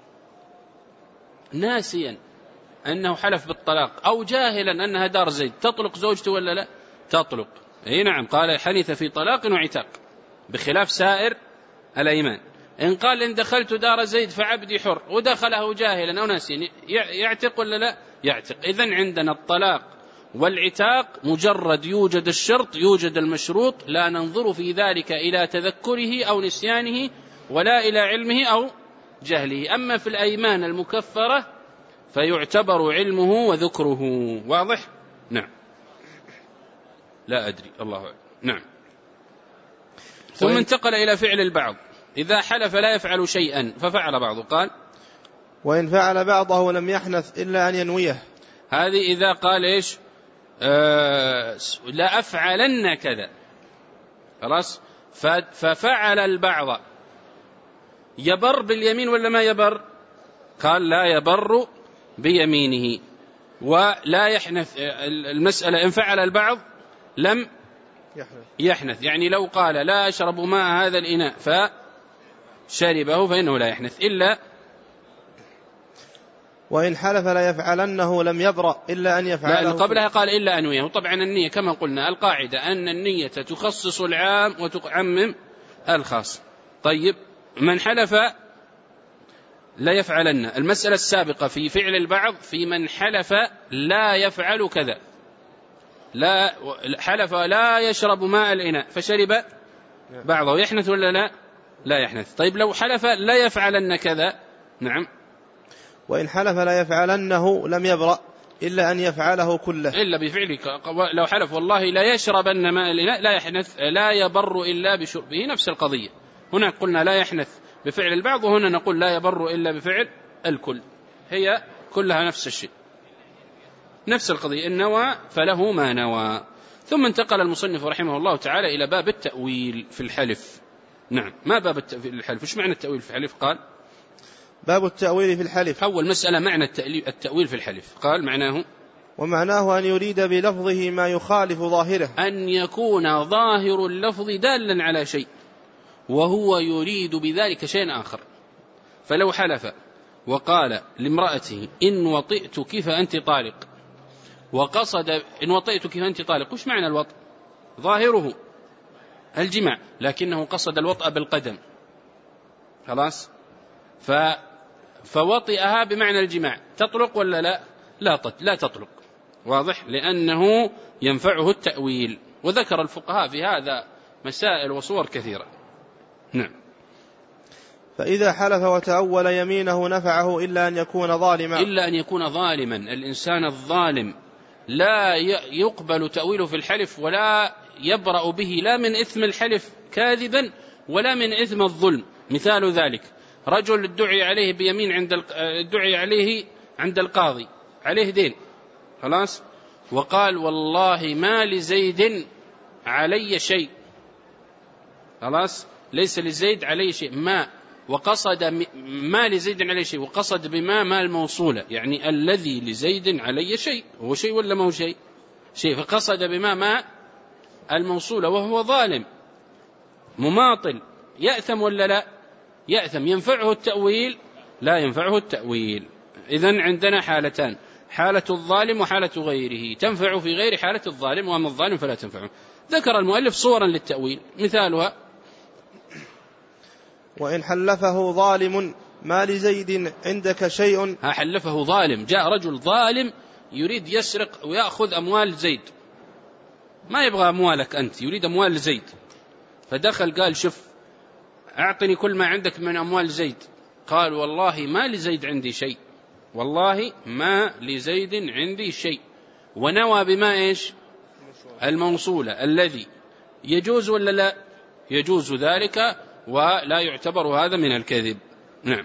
ناسيا أنه حلف بالطلاق أو جاهلا أنها دار زيد، تطلق زوجته ولا لا؟ تطلق. أي نعم، قال حنث في طلاق وعتاق، بخلاف سائر الأيمان. إن قال إن دخلت دار زيد فعبدي حر، ودخله جاهلا أو ناسيا، يعتق ولا لا؟ يعتق. إذن عندنا الطلاق والعتاق مجرد يوجد الشرط يوجد المشروط، لا ننظر في ذلك إلى تذكره أو نسيانه ولا إلى علمه أو جهله. أما في الأيمان المكفرة فيعتبر علمه وذكره. واضح؟ نعم. لا أدري، الله أعلم. نعم. ثم انتقل إلى فعل البعض: إذا حلف لا يفعل شيئا ففعل بعضه، قال: وإن فعل بعضه لم يحنث إلا أن ينويه. هذه إذا قال إيش؟ آه لا أفعلن كذا، خلاص، ففعل البعض، يبر باليمين ولا ما يبر؟ قال لا يبر بيمينه ولا يحنث. المسألة إن فعل البعض لم يحنث، يعني لو قال لا أشرب ماء هذا الإناء فشربه فإنه لا يحنث. إلا وإن حلف لا يفعلنه لم يبرأ إلا أن يفعله. لا، قبلها قال إلا أنويه. طبعا النية كما قلنا القاعدة أن النية تخصص العام وتعمم الخاص. طيب، من حلف لا يفعلن، المسألة السابقة في فعل البعض في من حلف لا يفعل كذا، لا حلف لا يشرب ماء الإناء فشرب بعضه، يحنث ولا لا؟ لا يحنث. طيب لو حلف لا يفعلن كذا، نعم. وإن حلف لا يفعلنه لم يبرأ إلا أن يفعله كله، إلا بفعلك. لو حلف والله لا يشربن ماء الإناء لا يحنث، لا يبر إلا بشربه، نفس القضية. هنا قلنا لا يحنث بفعل البعض، وهنا نقول لا يبر إلا بفعل الكل، هي كلها نفس الشيء، نفس القضية. إن نوى فله ما نوى. ثم انتقل المصنف رحمه الله تعالى إلى باب التأويل في الحلف. نعم. ما باب التأويل في الحلف؟ وش معنى التأويل في الحلف؟ قال: باب التأويل في الحلف. أول مسألة معنى التأويل في الحلف. قال: معناه ومعناه أن يريد بلفظه ما يخالف ظاهره، أن يكون ظاهر اللفظ دالا على شيء وهو يريد بذلك شيء آخر. فلو حلف وقال لامرأته إن وطئتك فأنت طالق، وقصد إن وطئتك فأنت طالق، وش معنى الوطء؟ ظاهره الجماع، لكنه قصد الوطأ بالقدم، خلاص، ف فوطئها بمعنى الجماع، تطلق ولا لا؟ لا تط... لا تطلق. واضح؟ لأنه ينفعه التأويل. وذكر الفقهاء في هذا مسائل وصور كثيرة. نعم. فإذا حلف وتأول يمينه نفعه إلا أن يكون ظالما. إلا أن يكون ظالما. الإنسان الظالم لا يقبل تأويله في الحلف ولا يبرأ به، لا من إثم الحلف كاذبا ولا من إثم الظلم. مثال ذلك رجل ادعي عليه بيمين عند ادعي عليه عند القاضي، عليه دين، خلاص، وقال والله ما لزيد علي شيء، خلاص ليس لزيد عليه شيء ما، وقصد ما لزيد عليه شيء، وقصد بما ما الموصولة، يعني الذي لزيد عليه شيء، هو شيء ولا ما هو شيء؟ شيء، فقصد بما ما الموصولة، وهو ظالم مماطل، يأثم ولا لا؟ يأثم. ينفعه التأويل؟ لا ينفعه التأويل. إذن عندنا حالتان، حالة الظالم وحالة غيره، تنفع في غير حالة الظالم، وأما الظالم فلا تنفعه. ذكر المؤلف صورا للتأويل، مثالها: وإن حلفه ظالم ما لزيد عندك شيء. ها حلفه ظالم، جاء رجل ظالم يريد يسرق ويأخذ أموال زيد، ما يبغى أموالك أنت، يريد أموال زيد، فدخل قال: شوف أعطني كل ما عندك من أموال زيد. قال: والله ما لزيد عندي شيء، والله ما لزيد عندي شيء، ونوى بما إيش؟ الموصولة الذي. يجوز ولا لا؟ يجوز ذلك، ولا يعتبر هذا من الكذب. نعم.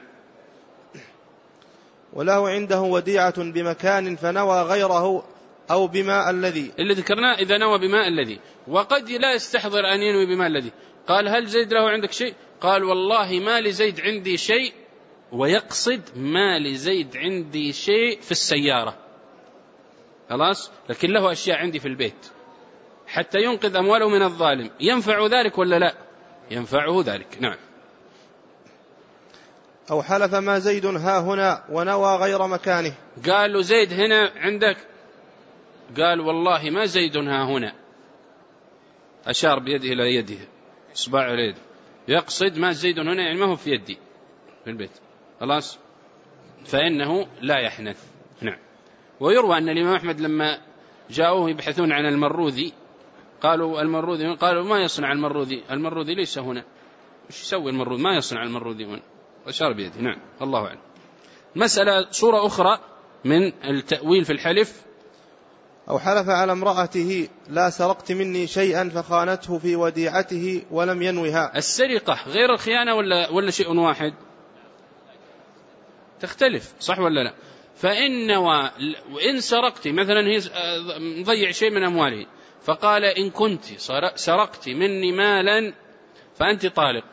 وله عنده وديعة بمكان فنوى غيره أو بما الذي، اللي ذكرناه إذا نوى بما الذي، وقد لا يستحضر أن ينوي بما الذي. قال: هل زيد له عندك شيء؟ قال: والله ما لزيد عندي شيء، ويقصد ما لزيد عندي شيء في السيارة، خلاص، لكن له أشياء عندي في البيت، حتى ينقذ أمواله من الظالم. ينفع ذلك ولا لا؟ ينفعه ذلك. نعم. أو حلف ما زيد ها هنا ونوى غير مكانه. قال له: زيد هنا عندك؟ قال: والله ما زيد ها هنا، أشار بيده إلى يده، إصبع إلى يده، يقصد ما زيد هنا، يعني ما هو في يدي في البيت، خلاص، فإنه لا يحنث. نعم. ويروى أن الإمام أحمد لما جاءوه يبحثون عن المروذي، قالوا: المروذي، قالوا: ما يصنع المروذي، المروذي ليس هنا، مش يسوي المروذي، ما يصنع المروذي هنا، أشار بيده. نعم، الله أعلم. مسألة صورة أخرى من التأويل في الحلف: أو حلف على امرأته لا سرقت مني شيئا فخانته في وديعته ولم ينوها. السرقة غير الخيانة ولا ولا شيء واحد؟ تختلف، صح ولا لا؟ فإن وإن سرقت مثلا، هي مضيع شيء من أمواله، فقال: إن كنت سرقت مني مالا فأنت طالق،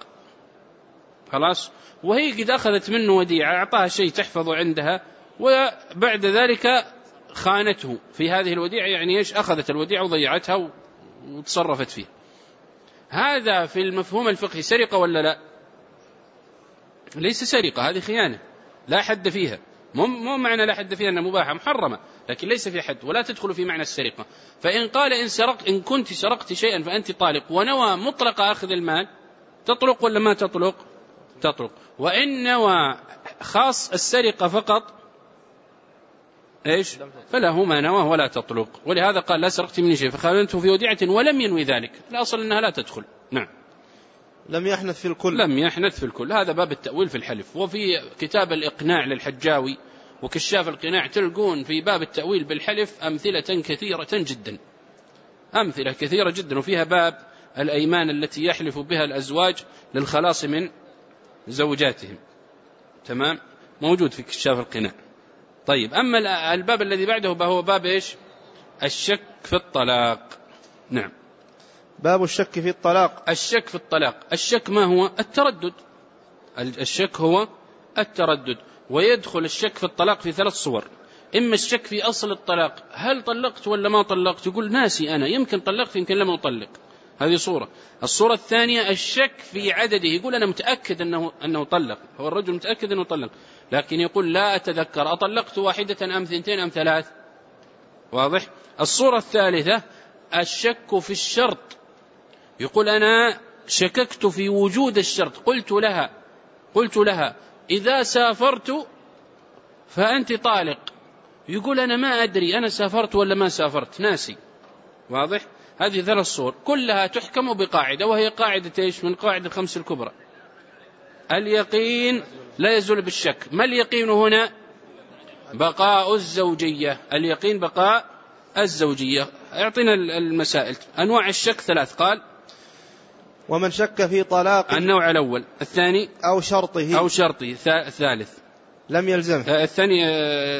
خلاص، وهي قد أخذت منه وديعة، أعطاها شيء تحفظ عندها، وبعد ذلك خانته في هذه الوديعة، يعني إيش؟ أخذت الوديعة وضيعتها وتصرفت فيه. هذا في المفهوم الفقهي سرقة ولا لا؟ ليس سرقة، هذه خيانة لا حد فيها. مو معنى لا حد فيها أنها مباحة، محرمة، لكن ليس في حد، ولا تدخل في معنى السرقة. فإن قال: إن سرقت، إن كنت سرقت شيئا فأنت طالق، ونوى مطلق أخذ المال، تطلق ولا ما تطلق؟ تطلق. وإن نوى خاص السرقة فقط، إيش؟ فله ما نواه ولا تطلق. ولهذا قال: لا سرقت مني شيء فخانته في وديعة ولم ينوي ذلك، الأصل أنها لا تدخل. نعم. لم يحنث في الكل. لم يحنث في الكل. هذا باب التأويل في الحلف. وفي كتاب الإقناع للحجاوي وكشاف القناع تلقون في باب التأويل بالحلف أمثلة كثيرة جدا، أمثلة كثيرة جدا، وفيها باب الأيمان التي يحلف بها الأزواج للخلاص من زوجاتهم، تمام، موجود في كشاف القناع. طيب، أما الباب الذي بعده فهو باب إيش؟ الشك في الطلاق. نعم. باب الشك في الطلاق. الشك في الطلاق. الشك ما هو؟ التردد. الشك هو التردد. ويدخل الشك في الطلاق في ثلاث صور: إما الشك في أصل الطلاق، هل طلقت ولا ما طلقت، يقول ناسي أنا، يمكن طلقت يمكن لم أطلق، هذه صورة. الصورة الثانية الشك في عدده، يقول أنا متأكد أنه, أنه طلق، هو الرجل متأكد أنه طلق، لكن يقول لا أتذكر أطلقت واحدة أم ثنتين أم ثلاث، واضح. الصورة الثالثة الشك في الشرط، يقول أنا شككت في وجود الشرط، قلت لها قلت لها إذا سافرت فأنت طالق، يقول أنا ما أدري أنا سافرت ولا ما سافرت، ناسي، واضح. هذه ثلاث صور كلها تحكم بقاعدة، وهي قاعدة إيش؟ من قاعدة الخمس الكبرى: اليقين لا يزول بالشك. ما اليقين هنا؟ بقاء الزوجية، اليقين بقاء الزوجية. اعطينا المسائل. أنواع الشك ثلاث، قال: ومن شك في طلاق، النوع الأول. الثاني أو شرطه أو شرطه. الثالث لم يلزمه. الثاني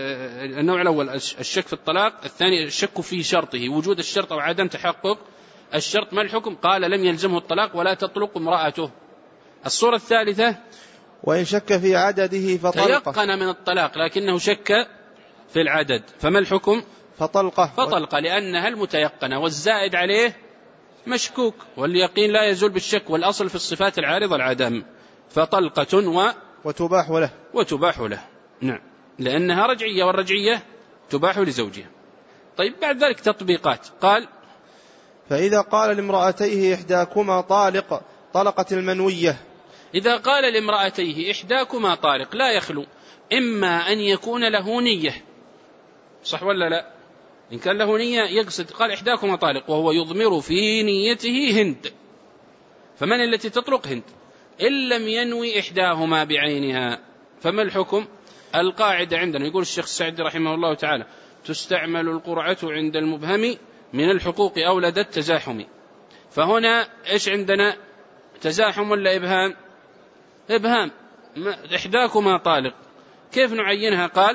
النوع الأول الشك في الطلاق، الثاني الشك في شرطه، وجود الشرط أو عدم تحقق الشرط ما الحكم؟ قال لم يلزمه الطلاق ولا تطلق امرأته. الصورة الثالثة وإن شك في عدده فطلقه. تيقن من الطلاق لكنه شك في العدد، فما الحكم؟ فطلقه. فطلقه لأنها المتيقنة والزائد عليه مشكوك، واليقين لا يزول بالشك، والأصل في الصفات العارضة العدم. فطلقة و وتباح له وتباح له. نعم، لأنها رجعية والرجعية تباح لزوجها. طيب بعد ذلك تطبيقات. قال فإذا قال لامرأتيه إحداكما طالق طلقت المنوية. إذا قال لامرأتيه إحداكما طالق لا يخلو إما أن يكون له نية، صح ولا لا؟ إن كان له نية يقصد قال إحداكما طالق وهو يضمر في نيته هند، فمن التي تطلق؟ هند. إن لم ينوي إحداهما بعينها فما الحكم؟ القاعدة عندنا يقول الشيخ السعدي رحمه الله تعالى تستعمل القرعة عند المبهم من الحقوق أولد التزاحم. فهنا إيش عندنا؟ تزاحم ولا إبهام؟ إبهام. إحداكما طالق كيف نعينها؟ قال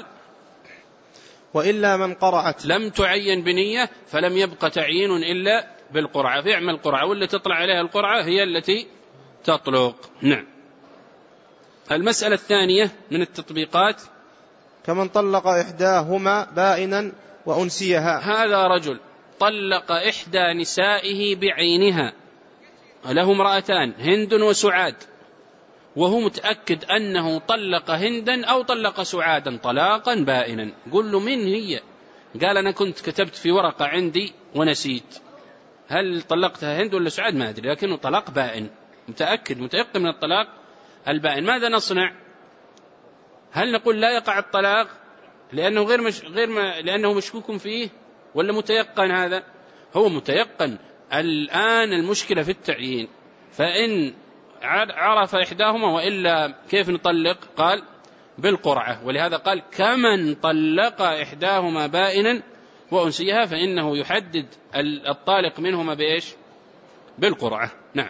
وإلا من قرعت. لم تعين بنية فلم يبقى تعيين إلا بالقرعة، فيعمل قرعة واللي تطلع عليها القرعة هي التي تطلق. نعم. المسألة الثانية من التطبيقات كمن طلق إحداهما بائنا وأنسيها. هذا رجل طلق إحدى نسائه بعينها، له امرأتان هند وسعاد، وهو متأكد أنه طلق هندا أو طلق سعادا طلاقا بائنا. قل له من هي؟ قال أنا كنت كتبت في ورقة عندي ونسيت، هل طلقتها هند ولا سعاد ما أدري، لكنه طلاق بائن، متأكد متيقن من الطلاق البائن. ماذا نصنع؟ هل نقول لا يقع الطلاق لأنه غير مش غير ما لأنه مشكوك فيه، ولا متيقن؟ هذا هو متيقن. الآن المشكلة في التعيين، فإن عرف إحداهما وإلا كيف نطلق؟ قال بالقرعة، ولهذا قال كمن طلق إحداهما بائنا وأنسيها فإنه يحدد الطالق منهما بإيش؟ بالقرعة. نعم.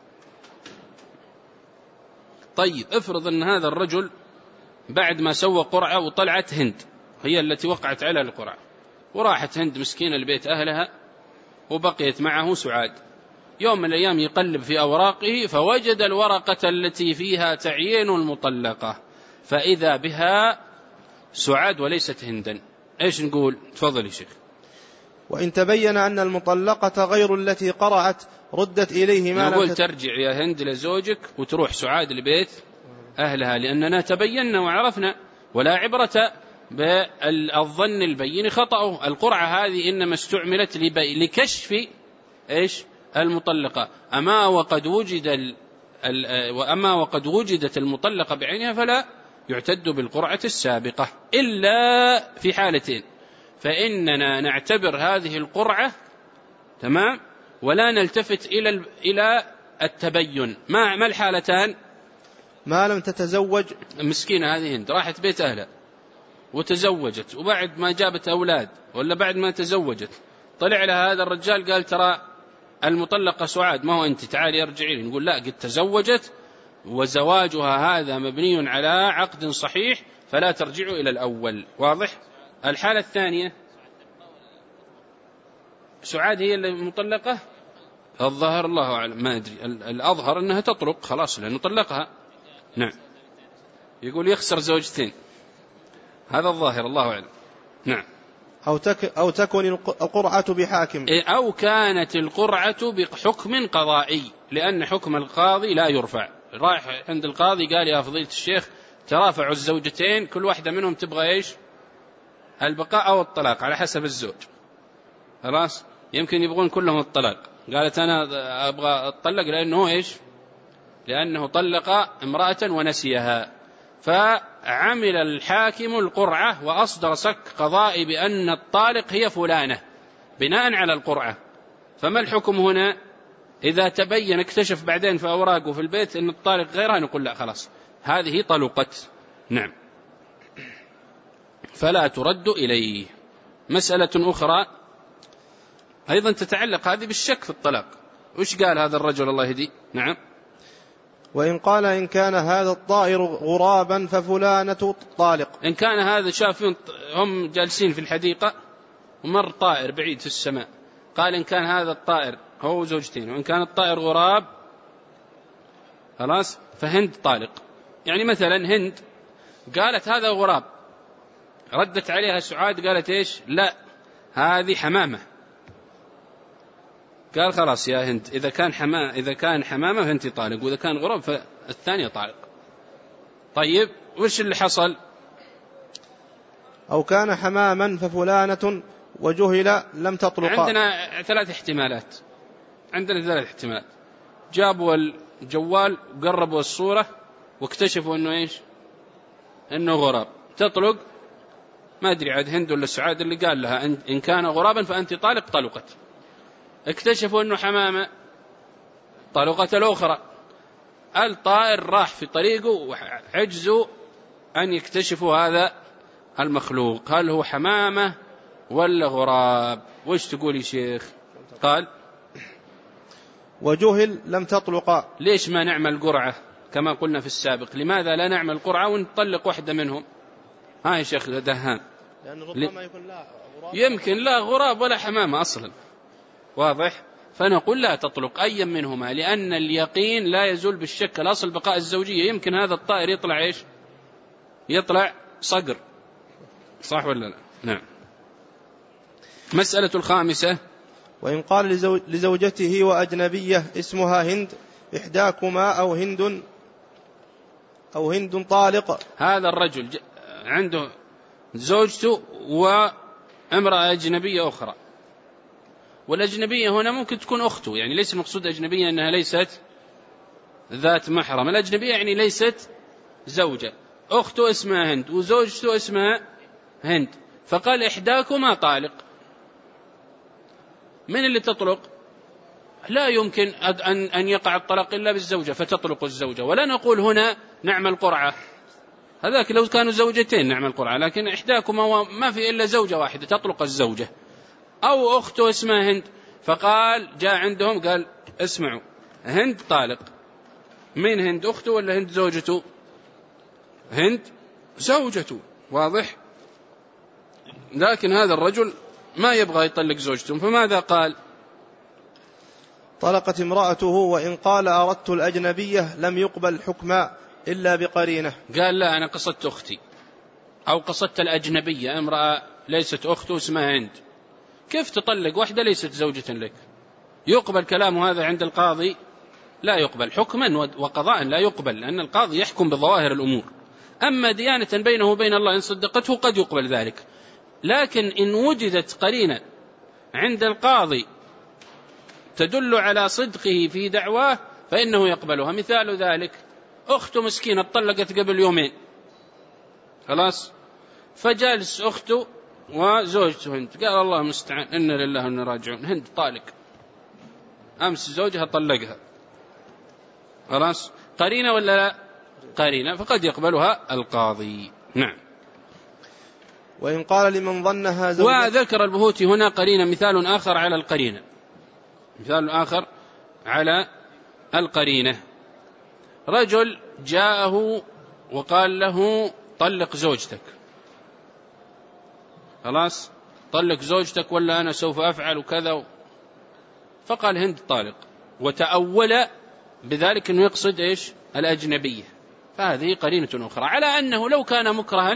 طيب افرض أن هذا الرجل بعد ما سوى قرعة وطلعت هند هي التي وقعت على القرعة، وراحت هند مسكينة لبيت أهلها وبقيت معه سعاد. يوم من الأيام يقلب في أوراقه فوجد الورقة التي فيها تعيين المطلقة، فإذا بها سعاد وليست هندا. إيش نقول؟ تفضل يا شيخ. وإن تبين أن المطلقة غير التي قرعت ردت إليه ما نقول ترجع يا هند لزوجك وتروح سعاد لبيت أهلها، لأننا تبينا وعرفنا، ولا عبرة بالظن البين خطأه. القرعة هذه إنما استعملت لكشف إيش؟ المطلقة. أما وقد وجد ال... ال... وأما وقد وجدت المطلقة بعينها فلا يعتد بالقرعة السابقة إلا في حالتين، فإننا نعتبر هذه القرعة تمام ولا نلتفت إلى ال... إلى التبين. ما ما الحالتان؟ ما لم تتزوج، مسكينة هذه هند راحت بيت أهلها وتزوجت، وبعد ما جابت أولاد ولا بعد ما تزوجت طلع لها هذا الرجال قال ترى المطلقة سعاد ما هو أنت، تعالي ارجعي لي. نقول لا، قد تزوجت وزواجها هذا مبني على عقد صحيح فلا ترجعوا إلى الأول. واضح؟ الحالة الثانية سعاد هي المطلقة، الظاهر الله أعلم ما أدري، الأظهر أنها تطلق خلاص لأنه طلقها. نعم. يقول يخسر زوجتين، هذا الظاهر الله أعلم. نعم. أو, تك أو تكون القرعة بحاكم، أو كانت القرعة بحكم قضائي، لأن حكم القاضي لا يرفع. رايح عند القاضي قال يا فضيلة الشيخ ترافعوا الزوجتين كل واحدة منهم تبغى إيش؟ البقاء أو الطلاق على حسب الزوج. خلاص يمكن يبغون كلهم الطلاق، قالت أنا أبغى أطلق لأنه إيش؟ لأنه طلق امرأة ونسيها، فعمل الحاكم القرعة وأصدر سك قضائي بأن الطالق هي فلانة بناء على القرعة. فما الحكم هنا؟ إذا تبين اكتشف بعدين في أوراقه في البيت أن الطالق غيرها نقول لا خلاص هذه طلقت. نعم. فلا ترد إليه. مسألة أخرى أيضا تتعلق هذه بالشك في الطلاق. وش قال هذا الرجل الله يهديه؟ نعم. وإن قال إن كان هذا الطائر غرابا ففلانة طالق. إن كان هذا شافين هم جالسين في الحديقة ومر طائر بعيد في السماء، قال إن كان هذا الطائر هو زوجتين. وإن كان الطائر غراب خلاص فهند طالق. يعني مثلا هند قالت هذا غراب، ردت عليها سعاد قالت إيش؟ لا هذه حمامة. قال خلاص يا هند إذا كان حمامة إذا كان حمامة فأنت طالق، وإذا كان غراب فالثانية طالق. طيب وش اللي حصل؟ أو كان حماما ففلانة وجهل لم تطلق. عندنا ثلاث احتمالات عندنا ثلاث احتمالات جابوا الجوال وقربوا الصورة واكتشفوا أنه إيش؟ أنه غراب. تطلق ما أدري عاد هند ولا سعاد اللي قال لها إن كان غرابا فأنت طالق، طلقت. اكتشفوا أنه حمامة، طلقت الأخرى. الطائر راح في طريقه وعجزوا أن يكتشفوا هذا المخلوق هل هو حمامة ولا غراب. وش تقول يا شيخ؟ قال وجهل لم تطلق. ليش ما نعمل قرعة كما قلنا في السابق؟ لماذا لا نعمل قرعة ونطلق واحدة منهم؟ ها يا شيخ دهان، لأن ربما يكون لا غراب يمكن لا غراب ولا حمامة أصلا، واضح؟ فنقول لا تطلق أي منهما، لأن اليقين لا يزول بالشك، الأصل بقاء الزوجية. يمكن هذا الطائر يطلع إيش؟ يطلع صقر، صح ولا لا؟ نعم. مسألة الخامسة وإن قال لزوجته وأجنبية اسمها هند إحداكما أو هند أو هند طالق. هذا الرجل عنده زوجته وامرأة أجنبية أخرى، والأجنبية هنا ممكن تكون أخته، يعني ليس المقصود أجنبية أنها ليست ذات محرم، الأجنبية يعني ليست زوجة. أخته اسمها هند وزوجته اسمها هند، فقال إحداكما طالق. من اللي تطلق؟ لا يمكن أن يقع الطلاق إلا بالزوجة فتطلق الزوجة. ولا نقول هنا نعمل قرعة، هذاك لو كانوا زوجتين نعمل قرعة، لكن إحداكما ما في إلا زوجة واحدة تطلق الزوجة. أو أخته اسمها هند، فقال جاء عندهم قال اسمعوا هند طالق. من هند؟ أخته ولا هند زوجته؟ هند زوجته، واضح؟ لكن هذا الرجل ما يبغى يطلق زوجته، فماذا قال؟ طلقت امرأته. وإن قال أردت الأجنبية لم يقبل حكما إلا بقرينة. قال لا أنا قصدت أختي، أو قصدت الأجنبية، امرأة ليست أخته اسمها هند. كيف تطلق واحدة ليست زوجة لك؟ يقبل كلام هذا عند القاضي؟ لا يقبل، حكما وقضاء لا يقبل، لأن القاضي يحكم بظواهر الأمور. أما ديانة بينه وبين الله إن صدقته قد يقبل ذلك، لكن إن وجدت قرينة عند القاضي تدل على صدقه في دعواه فإنه يقبلها. مثال ذلك أخته مسكينة طلقت قبل يومين خلاص، فجالس أخته وزوجته هند، قال الله المستعان إنا لله وإنا راجعون، هند طالق، أمس زوجها طلقها خلاص، قرينة ولا لا؟ قرينة، فقد يقبلها القاضي. نعم. وإن قال لمن ظنها زوجة. وذكر البهوتي هنا قرينة، مثال آخر على القرينة، مثال آخر على القرينة. رجل جاءه وقال له طلق زوجتك، خلاص طلق زوجتك ولا أنا سوف أفعل كذا، فقال هند طالق، وتأول بذلك أنه يقصد إيش؟ الأجنبية، فهذه قرينة أخرى على أنه لو كان مكرها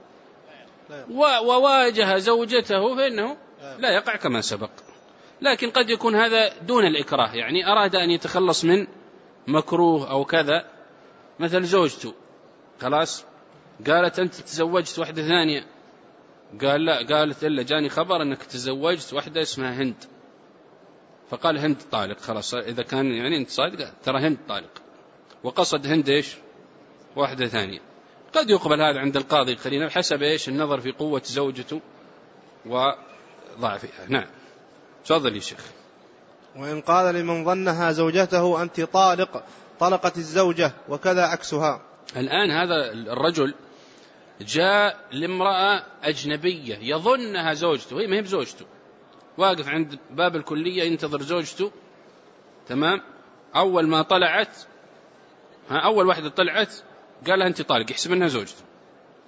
وواجه زوجته فإنه لا يقع كما سبق. لكن قد يكون هذا دون الإكراه، يعني أراد أن يتخلص من مكروه أو كذا، مثل زوجته خلاص قالت أنت تزوجت واحدة ثانية، قال لا، قالت إلا جاني خبر أنك تزوجت واحدة اسمها هند، فقال هند طالق خلاص. إذا كان يعني أنت صادق ترى هند طالق، وقصد هند إيش؟ واحدة ثانية. قد يقبل هذا عند القاضي قرينة بحسب إيش؟ النظر في قوة زوجته وضعفها. نعم. تفضل يا شيخ. وإن قال لمن ظنها زوجته أنت طالق طلقت الزوجة، وكذا عكسها. الآن هذا الرجل جاء لامرأة أجنبية يظنها زوجته، هي ما هي بزوجته، واقف عند باب الكلية ينتظر زوجته، تمام؟ أول ما طلعت، أول واحدة طلعت قال لها أنت طالق، يحسب أنها زوجته،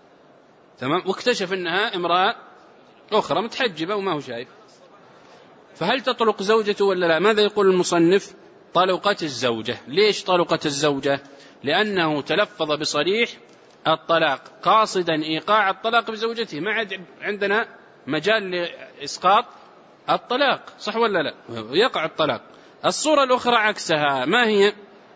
تمام؟ واكتشف أنها امرأة أخرى متحجبة وما هو شايف، فهل تطلق زوجته ولا لا؟ ماذا يقول المصنف؟ طلقت الزوجة. ليش طلقت الزوجة؟ لأنه تلفظ بصريح الطلاق قاصدا إيقاع الطلاق بزوجته، ما عاد عندنا مجال لإسقاط الطلاق، صح ولا لا؟ يقع الطلاق. الصورة الأخرى عكسها، ما هي؟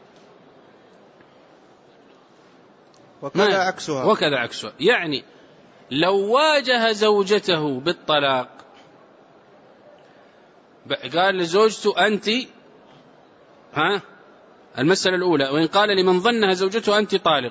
وكذا عكسها. وكذا عكسها، يعني لو واجه زوجته بالطلاق، قال لزوجته أنت، ها المسألة الأولى، وإن قال لمن ظنها زوجته أنت طالق،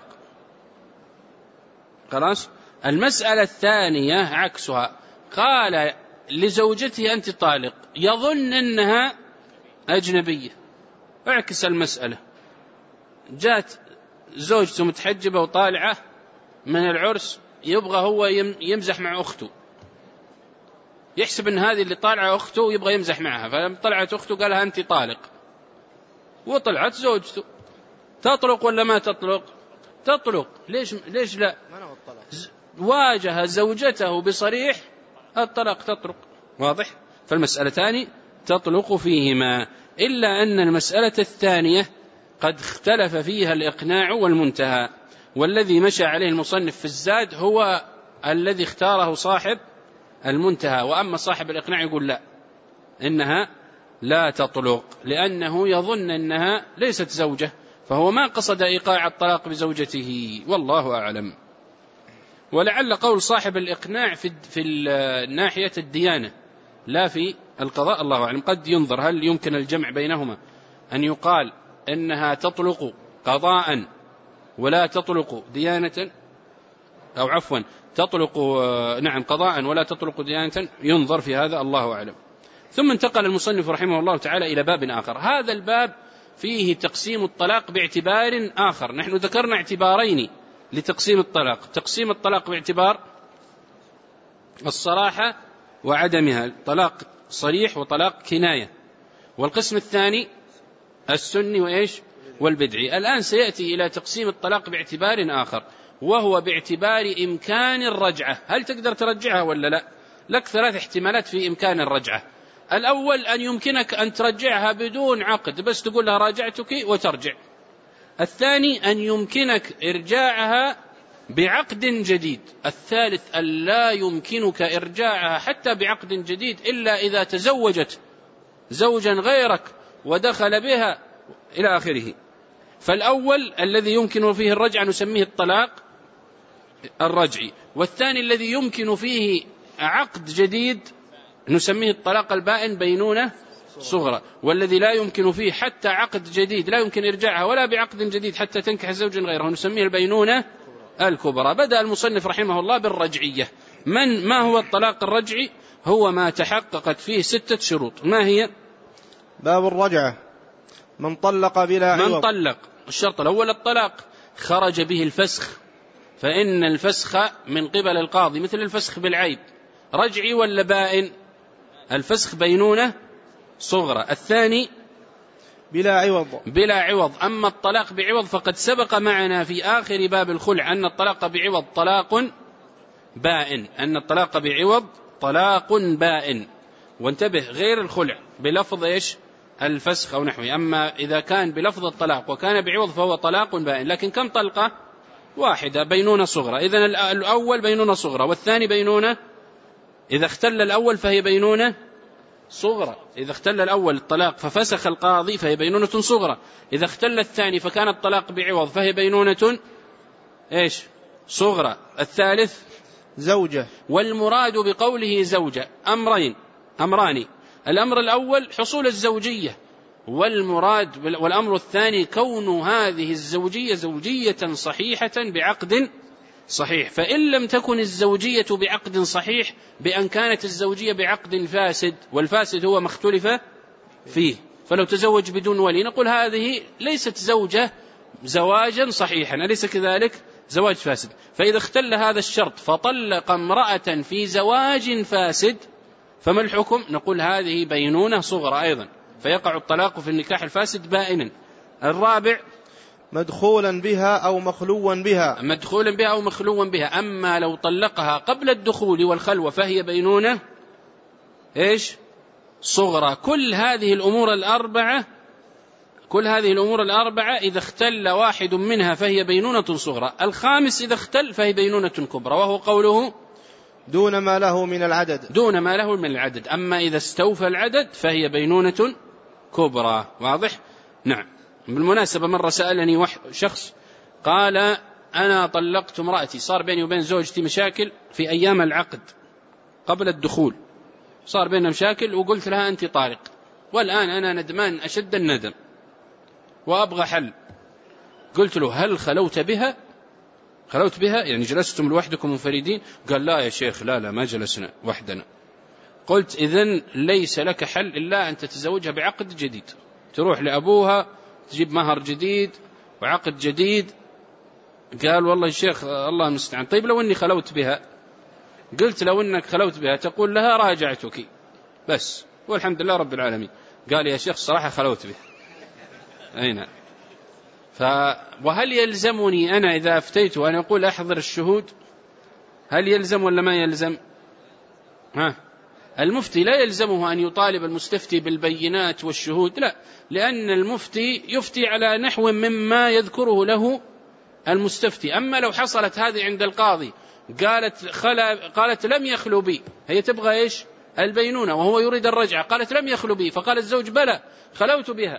خلاص. المسألة الثانية عكسها، قال لزوجته أنت طالق يظن أنها أجنبية. اعكس المسألة، جات زوجته متحجبة وطالعة من العرس، يبغى هو يمزح مع أخته، يحسب أن هذه اللي طالعة أخته ويبغى يمزح معها، فلما طلعت أخته قالها أنت طالق، وطلعت زوجته. تطلق ولا ما تطلق؟ تطلق. ليش ليش لا؟ واجه زوجته بصريح الطلاق، تطلق. واضح؟ فالمسألتان تطلق فيهما، إلا أن المسألة الثانية قد اختلف فيها الإقناع والمنتهى، والذي مشى عليه المصنف في الزاد هو الذي اختاره صاحب المنتهى، وأما صاحب الإقناع يقول لا، إنها لا تطلق، لأنه يظن أنها ليست زوجة، فهو ما قصد إيقاع الطلاق بزوجته، والله أعلم. ولعل قول صاحب الإقناع في في ناحية الديانة لا في القضاء، الله أعلم. قد ينظر هل يمكن الجمع بينهما، أن يقال إنها تطلق قضاء ولا تطلق ديانة، أو عفوا تطلق نعم قضاء ولا تطلق ديانة، ينظر في هذا، الله أعلم. ثم انتقل المصنف رحمه الله تعالى إلى باب آخر. هذا الباب فيه تقسيم الطلاق باعتبار آخر. نحن ذكرنا اعتبارين لتقسيم الطلاق: تقسيم الطلاق باعتبار الصراحة وعدمها، طلاق صريح وطلاق كناية، والقسم الثاني السني وإيش والبدعي. الآن سيأتي إلى تقسيم الطلاق باعتبار آخر، وهو باعتبار إمكان الرجعة. هل تقدر ترجعها ولا لا؟ لك ثلاث احتمالات في إمكان الرجعة. الأول أن يمكنك أن ترجعها بدون عقد، بس تقول لها راجعتك وترجع. الثاني أن يمكنك إرجاعها بعقد جديد. الثالث أن لا يمكنك إرجاعها حتى بعقد جديد إلا إذا تزوجت زوجا غيرك ودخل بها إلى آخره. فالأول الذي يمكن فيه الرجعة نسميه الطلاق الرجعي، والثاني الذي يمكن فيه عقد جديد نسميه الطلاق البائن بينونة صغرى، والذي لا يمكن فيه حتى عقد جديد لا يمكن إرجاعها ولا بعقد جديد حتى تنكح زوج غيره نسميه البينونة الكبرى. بدأ المصنف رحمه الله بالرجعية. من ما هو الطلاق الرجعي؟ هو ما تحققت فيه ستة شروط. ما هي؟ باب الرجعة: من طلق بلا عوض. من طلق، الشرط الأول الطلاق، خرج به الفسخ، فإن الفسخ من قبل القاضي مثل الفسخ بالعيب، رجعي ولا بائن؟ الفسخ بينونة صغرى. الثاني بلا عوض. بلا عوض. أما الطلاق بعوض فقد سبق معنا في آخر باب الخلع أن الطلاق بعوض طلاق بائن، أن الطلاق بعوض طلاق بائن. وانتبه، غير الخلع بلفظ إيش؟ الفسخ أو نحوه. أما إذا كان بلفظ الطلاق وكان بعوض فهو طلاق بائن. لكن كم طلقة؟ واحدة، بينونة صغرى. إذن الأول بينونة صغرى، والثاني بينونة، إذا اختل الأول فهي بينونة صغرى. إذا اختل الأول الطلاق ففسخ القاضي فهي بينونة صغرى. إذا اختل الثاني فكان الطلاق بعوض فهي بينونة إيش؟ صغرى. الثالث زوجة. والمراد بقوله زوجة أمرين أمران: الأمر الأول حصول الزوجية، والمراد والأمر الثاني كون هذه الزوجية زوجية صحيحة بعقد صحيح. فإن لم تكن الزوجية بعقد صحيح بأن كانت الزوجية بعقد فاسد، والفاسد هو ما اختلف فيه، فلو تزوج بدون ولي نقول هذه ليست زوجة زواجا صحيحا، أليس كذلك؟ زواج فاسد. فإذا اختل هذا الشرط فطلق امرأة في زواج فاسد فما الحكم؟ نقول هذه بينونة صغرى أيضا، فيقع الطلاق في النكاح الفاسد بائنا. الرابع مدخولا بها أو مخلوا بها. مدخولا بها أو مخلوا بها. أما لو طلقها قبل الدخول والخلوة فهي بينونة إيش؟ صغرى. كل هذه الأمور الأربعة كل هذه الأمور الأربعة إذا اختل واحد منها فهي بينونة صغرى، الخامس إذا اختل فهي بينونة كبرى، وهو قوله دون ما له من العدد دون ما له من العدد. أما إذا استوفى العدد فهي بينونة كبرى. واضح؟ نعم. بالمناسبة مرة سألني شخص قال أنا طلقت امرأتي، صار بيني وبين زوجتي مشاكل في أيام العقد قبل الدخول، صار بيننا مشاكل وقلت لها أنت طالق، والآن أنا ندمان أشد الندم وأبغى حل. قلت له هل خلوت بها خلوت بها يعني جلستم لوحدكم منفردين؟ قال لا يا شيخ، لا لا ما جلسنا وحدنا. قلت إذن ليس لك حل إلا أن تتزوجها بعقد جديد، تروح لأبوها تجيب مهر جديد وعقد جديد. قال والله يا شيخ الله المستعان. طيب لو أني خلوت بها؟ قلت لو أنك خلوت بها تقول لها راجعتك بس والحمد لله رب العالمين. قال يا شيخ صراحة خلوت بها. أين ف... وهل يلزمني أنا إذا أفتيت وأن أقول أحضر الشهود؟ هل يلزم ولا ما يلزم؟ ها؟ المفتي لا يلزمه أن يطالب المستفتي بالبينات والشهود، لا، لأن المفتي يفتي على نحو مما يذكره له المستفتي. أما لو حصلت هذه عند القاضي قالت خلا قالت لم يخلو بي، هي تبغى إيش؟ البينونة، وهو يريد الرجعة، قالت لم يخلو بي، فقال الزوج بلى خلوت بها،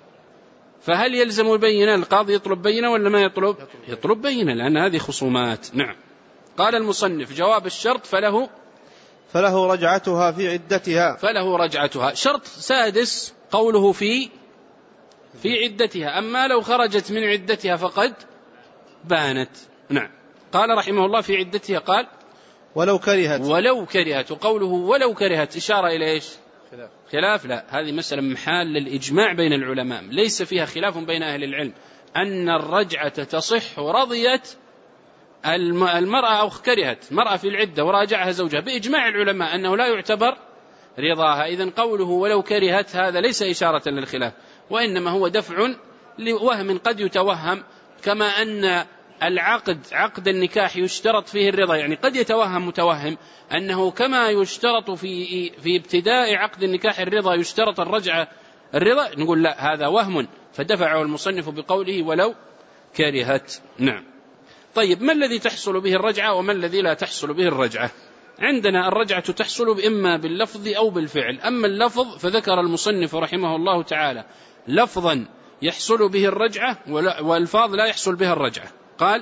فهل يلزم البينة؟ القاضي يطلب بينة ولا ما يطلب؟ يطلب بينة، لأن هذه خصومات. نعم. قال المصنف جواب الشرط فله فله رجعتها في عدتها فله رجعتها. شرط سادس قوله في في عدتها، أما لو خرجت من عدتها فقد بانت. نعم. قال رحمه الله في عدتها قال ولو كرهت ولو كرهت وقوله ولو كرهت إشارة إلى إيش؟ خلاف. خلاف لا، هذه مسألة محال للإجماع بين العلماء، ليس فيها خلاف بين أهل العلم أن الرجعة تصح رضيت المرأة أو كرهت مرأة في العدة وراجعها زوجها بإجماع العلماء أنه لا يعتبر رضاها. إذن قوله ولو كرهت هذا ليس إشارة للخلاف، وإنما هو دفع لوهم قد يتوهم، كما أن العقد عقد النكاح يشترط فيه الرضا، يعني قد يتوهم متوهم أنه كما يشترط في في ابتداء عقد النكاح الرضا يشترط الرجعة الرضا، نقول لا، هذا وهم، فدفعه المصنف بقوله ولو كرهت. نعم. طيب ما الذي تحصل به الرجعة وما الذي لا تحصل به الرجعة؟ عندنا الرجعة تحصل إما باللفظ أو بالفعل. أما اللفظ فذكر المصنف رحمه الله تعالى لفظا يحصل به الرجعة والفاظ لا يحصل بها الرجعة. قال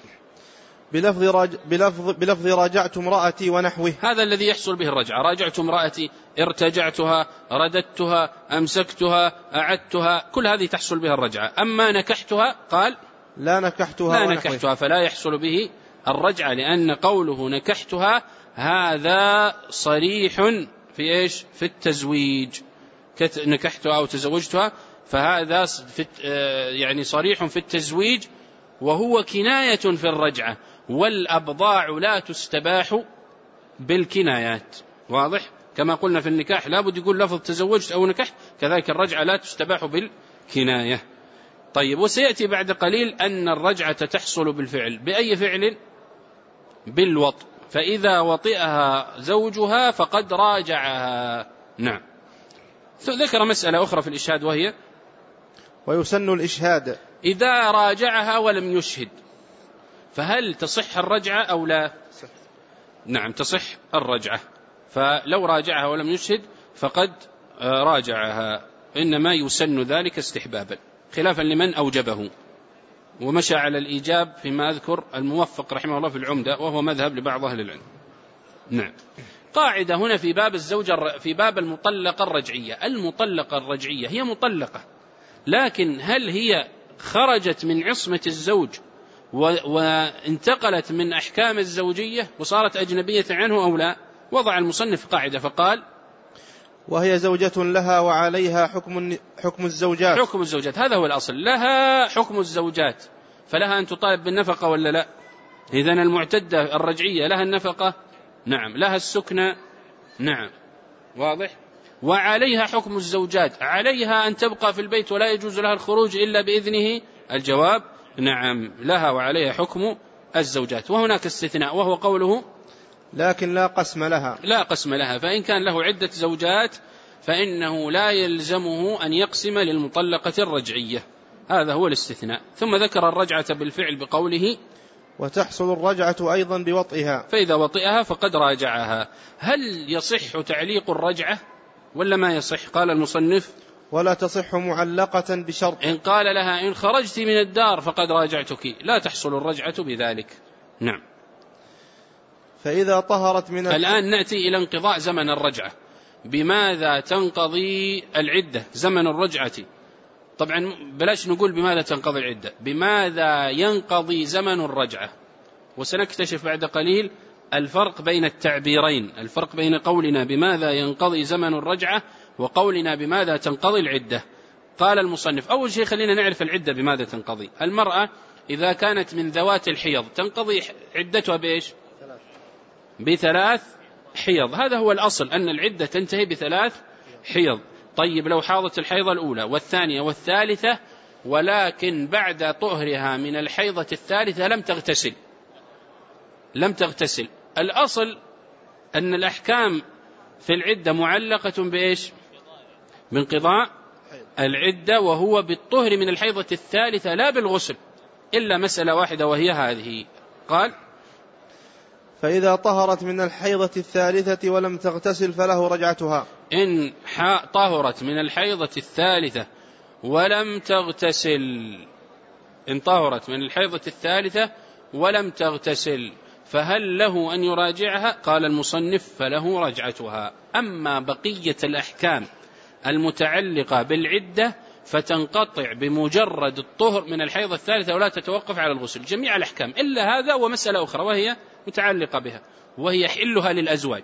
بلفظ, راج... بلفظ, بلفظ راجعت امرأتي ونحوه، هذا الذي يحصل به الرجعة. راجعت امرأتي، ارتجعتها، رددتها، أمسكتها، أعدتها، كل هذه تحصل بها الرجعة. أما نكحتها قال لا نكحتها لا نكحتها فلا يحصل به الرجعة، لأن قوله نكحتها هذا صريح في إيش؟ في التزويج. نكحتها أو تزوجتها فهذا في يعني صريح في التزويج، وهو كناية في الرجعة، والأبضاع لا تستباح بالكنايات. واضح؟ كما قلنا في النكاح لابد يقول لفظ تزوجت أو نكحت، كذلك الرجعة لا تستباح بالكناية. طيب، وسيأتي بعد قليل أن الرجعة تحصل بالفعل. بأي فعل؟ بالوطء، فإذا وطئها زوجها فقد راجعها. نعم. ذكر مسألة أخرى في الإشهاد وهي ويسن الإشهاد إذا راجعها ولم يشهد، فهل تصح الرجعة أو لا؟ نعم تصح الرجعة، فلو راجعها ولم يشهد فقد راجعها، إنما يسن ذلك استحبابا، خلافا لمن أوجبه ومشى على الإيجاب فيما أذكر الموفق رحمه الله في العمدة، وهو مذهب لبعض أهل العلم. نعم. قاعدة هنا في باب الزوجة في باب المطلقة الرجعية. المطلقة الرجعية هي مطلقة، لكن هل هي خرجت من عصمة الزوج وانتقلت من أحكام الزوجية وصارت أجنبية عنه أو لا؟ وضع المصنف قاعدة فقال وهي زوجة لها وعليها حكم حكم الزوجات. حكم الزوجات هذا هو الأصل، لها حكم الزوجات، فلها أن تطالب بالنفقة ولا لا؟ إذن المعتدة الرجعية لها النفقة؟ نعم. لها السكنة؟ نعم. واضح؟ وعليها حكم الزوجات، عليها أن تبقى في البيت ولا يجوز لها الخروج إلا بإذنه؟ الجواب نعم، لها وعليها حكم الزوجات. وهناك استثناء وهو قوله لكن لا قسم لها. لا قسم لها، فإن كان له عدة زوجات فإنه لا يلزمه أن يقسم للمطلقة الرجعية. هذا هو الاستثناء. ثم ذكر الرجعة بالفعل بقوله وتحصل الرجعة أيضا بوطئها، فإذا وطئها فقد راجعها. هل يصح تعليق الرجعة ولا ما يصح؟ قال المصنف ولا تصح معلقة بشرط. إن قال لها إن خرجت من الدار فقد راجعتك لا تحصل الرجعة بذلك. نعم. فإذا طهرت من الآن نأتي إلى انقضاء زمن الرجعة. بماذا تنقضي العدة زمن الرجعة؟ طبعا بلاش نقول بماذا تنقضي العدة، بماذا ينقضي زمن الرجعة. وسنكتشف بعد قليل الفرق بين التعبيرين، الفرق بين قولنا بماذا ينقضي زمن الرجعة وقولنا بماذا تنقضي العدة. قال المصنف أول شيء خلينا نعرف العدة بماذا تنقضي. المرأة إذا كانت من ذوات الحيض تنقضي عدتها بإيش؟ بثلاث حيض. هذا هو الأصل أن العدة تنتهي بثلاث حيض. طيب لو حاضت الحيضة الأولى والثانية والثالثة ولكن بعد طهرها من الحيضة الثالثة لم تغتسل لم تغتسل الأصل أن الأحكام في العدة معلقة بإيش؟ بانقضاء العدة، وهو بالطهر من الحيضة الثالثة لا بالغسل، إلا مسألة واحدة وهي هذه. قال فإذا طهرت من الحيضة الثالثة ولم تغتسل فله رجعتها. إن طهرت من الحيضة الثالثة ولم تغتسل إن طهرت من الحيضة الثالثة ولم تغتسل فهل له أن يراجعها؟ قال المصنف فله رجعتها. أما بقية الأحكام المتعلقة بالعدة فتنقطع بمجرد الطهر من الحيضة الثالثة ولا تتوقف على الغسل، جميع الأحكام إلا هذا ومسألة أخرى وهي متعلقة بها، وهي حلها للأزواج.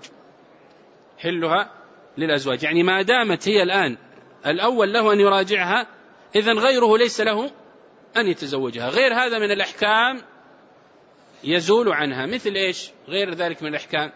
حلها للأزواج يعني ما دامت هي الآن الأول له أن يراجعها، إذن غيره ليس له أن يتزوجها. غير هذا من الأحكام يزول عنها. مثل إيش غير ذلك من الأحكام؟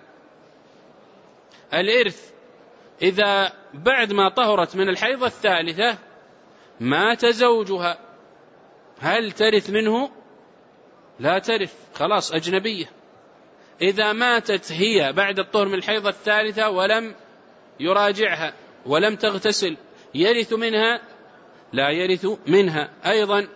الإرث، إذا بعد ما طهرت من الحيضة الثالثة مات زوجها هل ترث منه؟ لا ترث، خلاص أجنبية. إذا ماتت هي بعد الطهر من الحيضة الثالثة ولم يراجعها ولم تغتسل يرث منها؟ لا يرث منها. أيضا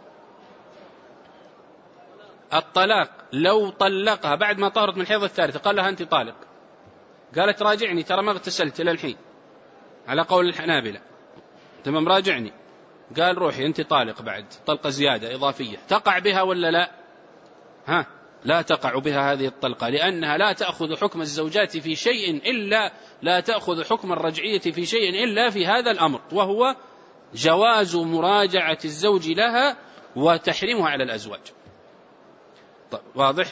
الطلاق، لو طلقها بعد ما طهرت من الحيضة الثالثة قال لها أنت طالق، قالت راجعني ترى ما اغتسلت إلى الحين على قول الحنابلة، تمام راجعني، قال روحي أنت طالق بعد طلقة زيادة إضافية، تقع بها ولا لا؟ ها لا تقع بها هذه الطلقة، لأنها لا تأخذ حكم الزوجات في شيء إلا لا تأخذ حكم الرجعية في شيء إلا في هذا الأمر، وهو جواز مراجعة الزوج لها وتحريمها على الأزواج. طيب واضح؟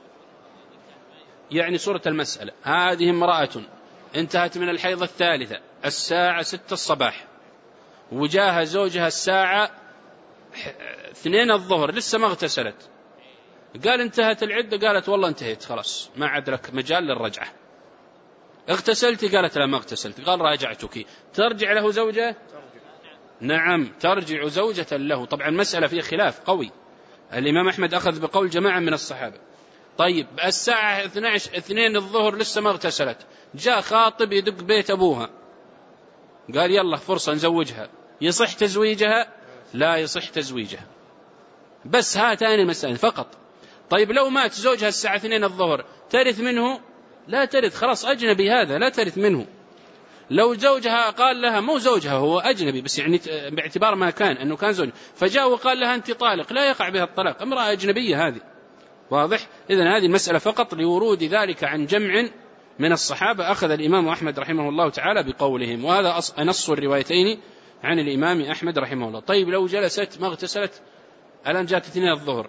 يعني صورة المسألة هذه امرأة انتهت من الحيضة الثالثة الساعة ستة الصباح وجاها زوجها الساعة اثنين الظهر لسه ما اغتسلت، قال انتهت العدة، قالت والله انتهيت خلاص ما عاد لك مجال للرجعة. اغتسلت؟ قالت لا ما اغتسلت، قال راجعتك، ترجع له زوجة؟ نعم ترجع زوجة له. طبعا المسألة فيها خلاف قوي، الإمام أحمد أخذ بقول جماعة من الصحابة. طيب الساعة اثنين الظهر لسه ما اغتسلت، جاء خاطب يدق بيت أبوها قال يلا فرصة نزوجها، يصح تزويجها؟ لا يصح تزويجها. بس هاتان المسألة فقط. طيب لو مات زوجها الساعة اثنين الظهر ترث منه؟ لا ترث، خلاص أجنبي هذا لا ترث منه. لو زوجها قال لها مو زوجها هو أجنبي بس يعني باعتبار ما كان أنه كان زوج، فجاء وقال لها أنت طالق، لا يقع بها الطلاق، امرأة أجنبية هذه. واضح؟ إذن هذه المسألة فقط لورود ذلك عن جمع من الصحابة أخذ الإمام أحمد رحمه الله تعالى بقولهم، وهذا نص الروايتين عن الإمام أحمد رحمه الله. طيب لو جلست ما اغتسلت الآن جاءت اثنين الظهر،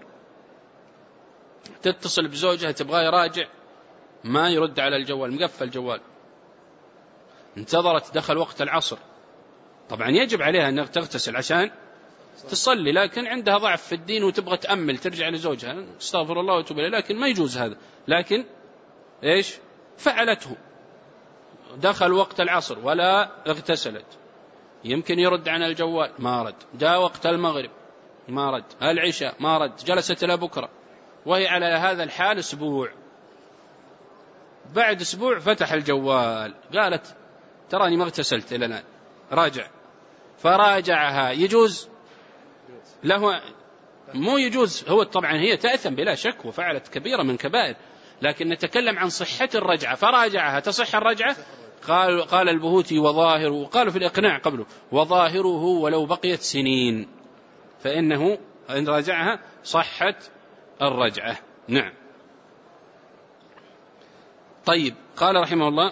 تتصل بزوجها تبغى يراجع ما يرد على الجوال، مقفل الجوال، انتظرت دخل وقت العصر، طبعا يجب عليها أن تغتسل عشان تصلي، لكن عندها ضعف في الدين وتبغى تأمل ترجع لزوجها استغفر الله وتوب إليه، لكن ما يجوز هذا. لكن إيش فعلته؟ دخل وقت العصر ولا اغتسلت، يمكن يرد عن الجوال ما رد، جاء وقت المغرب ما رد، العشاء ما رد، جلست إلى بكرة، وهي على هذا الحال أسبوع. بعد أسبوع فتح الجوال قالت تراني ما اغتسلت إلى الآن، راجع، فراجعها، يجوز له؟ مو يجوز، هو طبعا هي تأثم بلا شك وفعلت كبيرة من كبائر، لكن نتكلم عن صحة الرجعة، فراجعها، تصح الرجعة؟ قال, قال البهوتي وظاهره، وقالوا في الإقناع قبله وظاهره ولو بقيت سنين، فإنه إن راجعها صحت الرجعة. نعم. طيب، قال رحمه الله: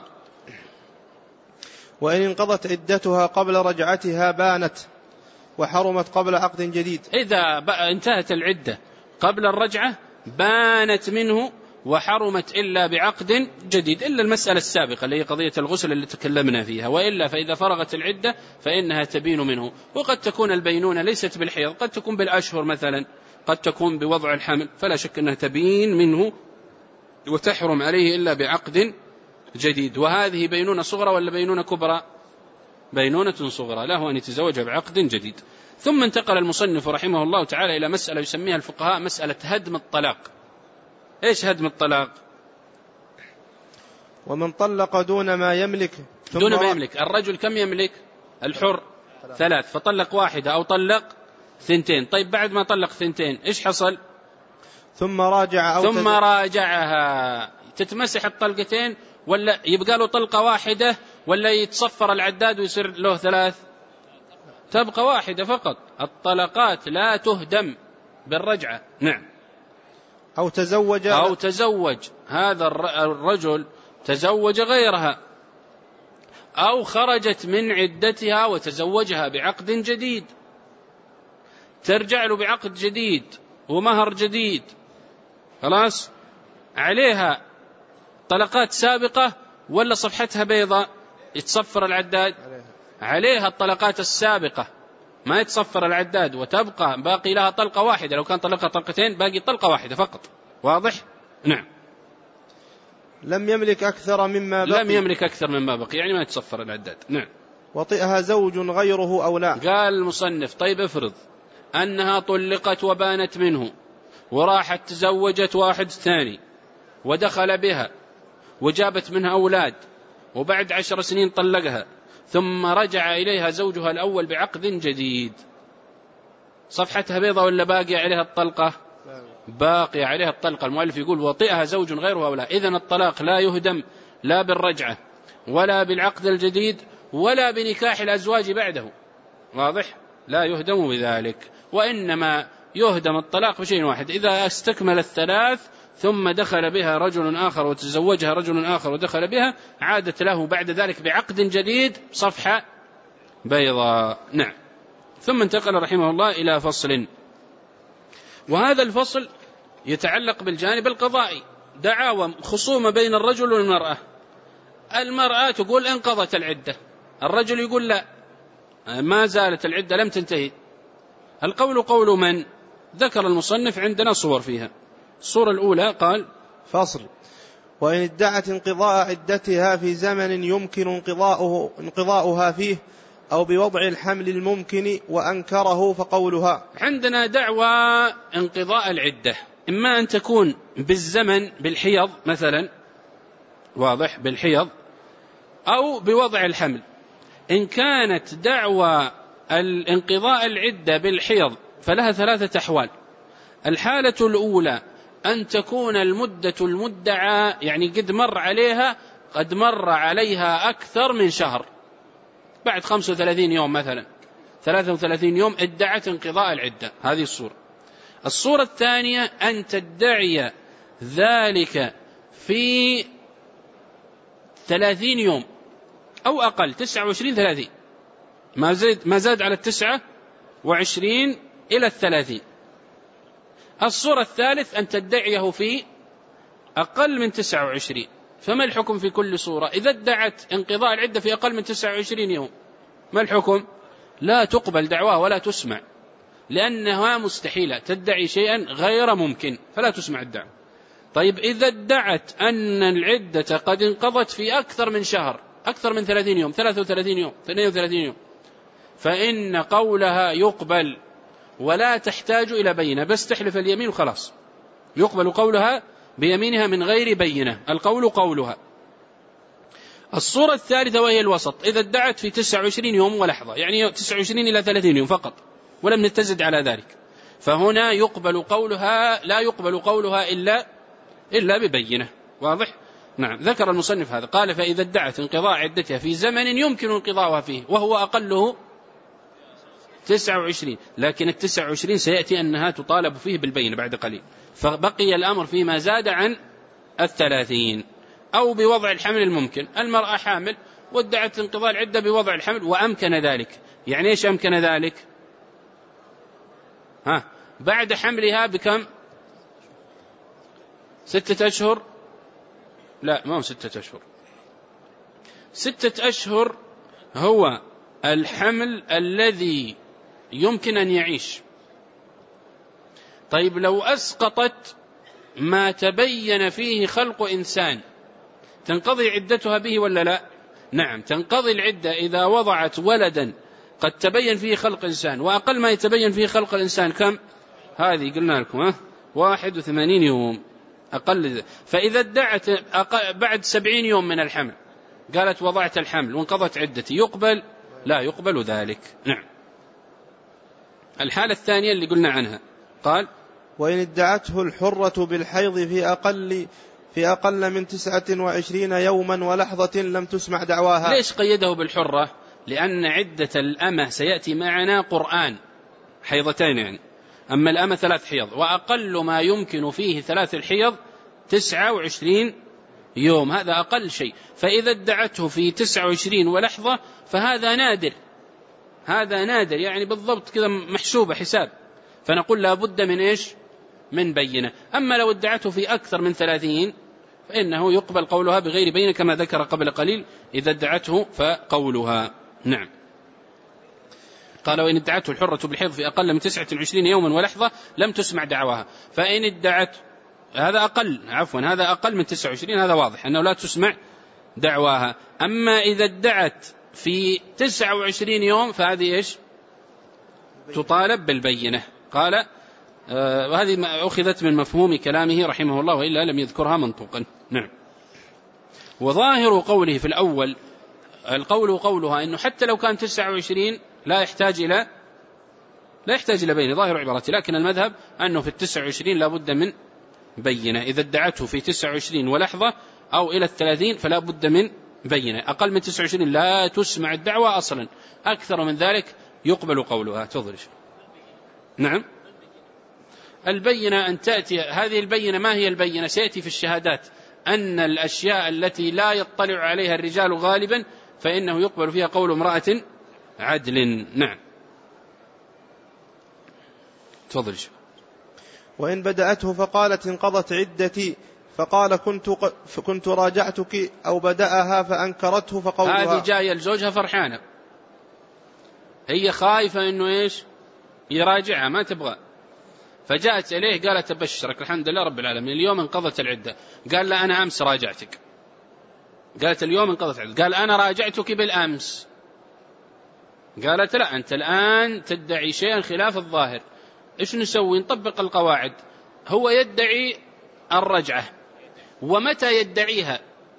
وإن انقضت عدتها قبل رجعتها بانت وحرمت قبل عقد جديد. إذا انتهت العدة قبل الرجعة بانت منه وحرمت إلا بعقد جديد، إلا المسألة السابقة اللي هي قضية الغسل اللي تكلمنا فيها، وإلا فإذا فرغت العدة فإنها تبين منه. وقد تكون البينونة ليست بالحيض، قد تكون بالأشهر مثلا، قد تكون بوضع الحمل، فلا شك أنها تبين منه وتحرم عليه إلا بعقد جديد. وهذه بينونة صغرى ولا بينونة كبرى؟ بينونة صغرى، له أن يتزوج بعقد جديد. ثم انتقل المصنف رحمه الله تعالى إلى مسألة يسميها الفقهاء مسألة هدم الطلاق. إيش هدم الطلاق؟ ومن طلق دون ما يملك. دون ما يملك، الرجل كم يملك؟ الحر ثلاث، فطلق واحدة أو طلق ثنتين. طيب بعد ما طلق ثنتين إيش حصل؟ ثم راجع أو ثم تز... راجعها، تتمسح الطلقتين ولا يبقى له طلقة واحدة ولا يتصفر العداد ويصير له ثلاث؟ تبقى واحدة فقط. الطلقات لا تهدم بالرجعة. نعم. أو تزوج أو تزوج هذا الرجل تزوج غيرها، أو خرجت من عدتها وتزوجها بعقد جديد، ترجع له بعقد جديد ومهر جديد، خلاص عليها طلقات سابقة ولا صفحتها بيضاء يتصفر العداد؟ عليها الطلقات السابقة ما يتصفر العداد، وتبقى باقي لها طلقة واحدة. لو كان طلقها طلقتين باقي طلقة واحدة فقط. واضح؟ نعم. لم يملك أكثر مما بقي. لم يملك أكثر مما بقي يعني ما يتصفر العداد. نعم. وطئها زوج غيره أو لا. قال المصنف: طيب افرض أنها طلقت وبانت منه وراحت تزوجت واحد ثاني ودخل بها وجابت منها أولاد، وبعد عشر سنين طلقها، ثم رجع إليها زوجها الأول بعقد جديد، صفحتها بيضة ولا باقي عليها الطلقة؟ باقي عليها الطلقة. المؤلف يقول: وطئها زوج غيره أو لا. إذن الطلاق لا يهدم لا بالرجعة ولا بالعقد الجديد ولا بنكاح الأزواج بعده. واضح؟ لا يهدم بذلك، وإنما يهدم الطلاق بشيء واحد: إذا استكمل الثلاث ثم دخل بها رجل آخر وتزوجها رجل آخر ودخل بها، عادت له بعد ذلك بعقد جديد صفحة بيضاء. نعم. ثم انتقل رحمه الله إلى فصل، وهذا الفصل يتعلق بالجانب القضائي. دعاوى خصومة بين الرجل والمرأة. المرأة تقول انقضت العدة، الرجل يقول لا، ما زالت العدة لم تنتهي. القول قول من؟ ذكر المصنف عندنا صور فيها. الصورة الأولى قال: فصل: وإن ادعت انقضاء عدتها في زمن يمكن انقضاؤه انقضاؤها فيه أو بوضع الحمل الممكن وأنكره فقولها. عندنا دعوى انقضاء العدة، إما أن تكون بالزمن بالحيض مثلا، واضح، بالحيض، أو بوضع الحمل. إن كانت دعوى الانقضاء العدة بالحيض فلها ثلاثة أحوال. الحالة الأولى أن تكون المدة المدعى يعني قد مر عليها قد مر عليها أكثر من شهر، بعد خمسة وثلاثين يوم مثلا، ثلاثة وثلاثين يوم ادعت انقضاء العدة. هذه الصورة. الصورة الثانية أن تدعي ذلك في ثلاثين يوم أو أقل، تسعة وعشرين ثلاثين، ما زاد ما زاد على التسعة وعشرين إلى الثلاثين. الصورة الثالث أن تدعيه في أقل من تسعة وعشرين. فما الحكم في كل صورة؟ إذا ادعت انقضاء العدة في أقل من تسعة وعشرين يوم ما الحكم؟ لا تقبل دعواه ولا تسمع، لأنها مستحيلة، تدعي شيئا غير ممكن فلا تسمع الدعوة. طيب إذا ادعت أن العدة قد انقضت في أكثر من شهر، أكثر من ثلاثين يوم، ثلاثة وثلاثين يوم، اثنين وثلاثين يوم، فإن قولها يقبل ولا تحتاج إلى بينة، بس تحلف اليمين وخلاص، يقبل قولها بيمينها من غير بينة، القول قولها. الصورة الثالثة وهي الوسط، إذا ادعت في تسعة وعشرين يوم ولحظة، يعني تسعة وعشرين إلى ثلاثين يوم فقط ولم نتزد على ذلك، فهنا يقبل قولها، لا يقبل قولها إلا إلا ببينة. واضح؟ نعم. ذكر المصنف هذا، قال فإذا ادعت انقضاء عدتها في زمن يمكن انقضاؤها فيه وهو أقله تسعة وعشرين، لكن التسعة وعشرين سيأتي أنها تطالب فيه بالبينة بعد قليل، فبقي الأمر فيما زاد عن الثلاثين. أو بوضع الحمل الممكن، المرأة حامل وادعت انقضاء العدة بوضع الحمل وأمكن ذلك. يعني إيش أمكن ذلك؟ ها بعد حملها بكم؟ ستة أشهر؟ لا، ما هو ستة أشهر. ستة أشهر هو الحمل الذي يمكن أن يعيش. طيب لو أسقطت ما تبين فيه خلق إنسان تنقضي عدتها به ولا لا؟ نعم، تنقضي العدة إذا وضعت ولدا قد تبين فيه خلق إنسان، وأقل ما يتبين فيه خلق الإنسان كم؟ هذه قلنا لكم ها واحد وثمانين يوم أقل. فإذا ادعت بعد سبعين يوم من الحمل قالت وضعت الحمل وانقضت عدتي، يقبل؟ لا يقبل ذلك. نعم. الحالة الثانية اللي قلنا عنها، قال وإن ادعته الحرة بالحيض في أقل في أقل من تسعة وعشرين يوما ولحظة لم تسمع دعواها. ليش قيده بالحرة؟ لأن عدة الأمة سيأتي معنا قرآن حيضتين يعني، أما الأمة ثلاث حيض، وأقل ما يمكن فيه ثلاث الحيض تسعة وعشرين يوم، هذا أقل شيء. فإذا ادعته في تسعة وعشرين ولحظة فهذا نادر، هذا نادر يعني بالضبط كذا محسوبة حساب، فنقول لا بد من إيش؟ من بينة. أما لو ادعته في أكثر من ثلاثين فإنه يقبل قولها بغير بينة كما ذكر قبل قليل، إذا ادعته فقولها. نعم. قال وإن ادعته الحرة بالحيض في أقل من تسعة وعشرين يوما ولحظة لم تسمع دعواها. فإن ادعت هذا أقل، عفوا هذا أقل من تسعة وعشرين، هذا واضح أنه لا تسمع دعواها. أما إذا ادعت في تسعة وعشرين يوم فهذه إيش؟ تطالب بالبينة. قال آه وهذه ما أخذت من مفهوم كلامه رحمه الله، وإلا لم يذكرها منطوقا. نعم. وظاهر قوله في الأول القول قولها إنه حتى لو كان تسعة وعشرين لا يحتاج إلى لا يحتاج إلى بينة، ظاهر عبارته، لكن المذهب أنه في التسعة وعشرين لا بد من بينة. إذا ادعته في تسعة وعشرين ولحظة أو إلى الثلاثين فلا بد من بينة. أقل من تسعة وعشرين لا تسمع الدعوة أصلا، أكثر من ذلك يقبل قولها. تفضل. نعم. البينة أن تأتي، هذه البينة ما هي البينة؟ سيأتي في الشهادات أن الأشياء التي لا يطلع عليها الرجال غالبا فإنه يقبل فيها قول امرأة عدل. نعم. تفضل. وإن بدأته فقالت انقضت عدتي فقال كنت, كنت راجعتك أو بدأها فأنكرته فقولها. هذه جاية لزوجها فرحانة، هي خايفة إنه إيش؟ يراجعها ما تبغى، فجاءت إليه قالت أبشرك الحمد لله رب العالمين اليوم انقضت العدة. قال لا أنا أمس راجعتك. قالت اليوم انقضت العدة. قال أنا راجعتك بالأمس. قالت لا أنت الآن تدعي شيئا خلاف الظاهر. إيش نسوي؟ نطبق القواعد. هو يدعي الرجعة، ومتى يدعيها؟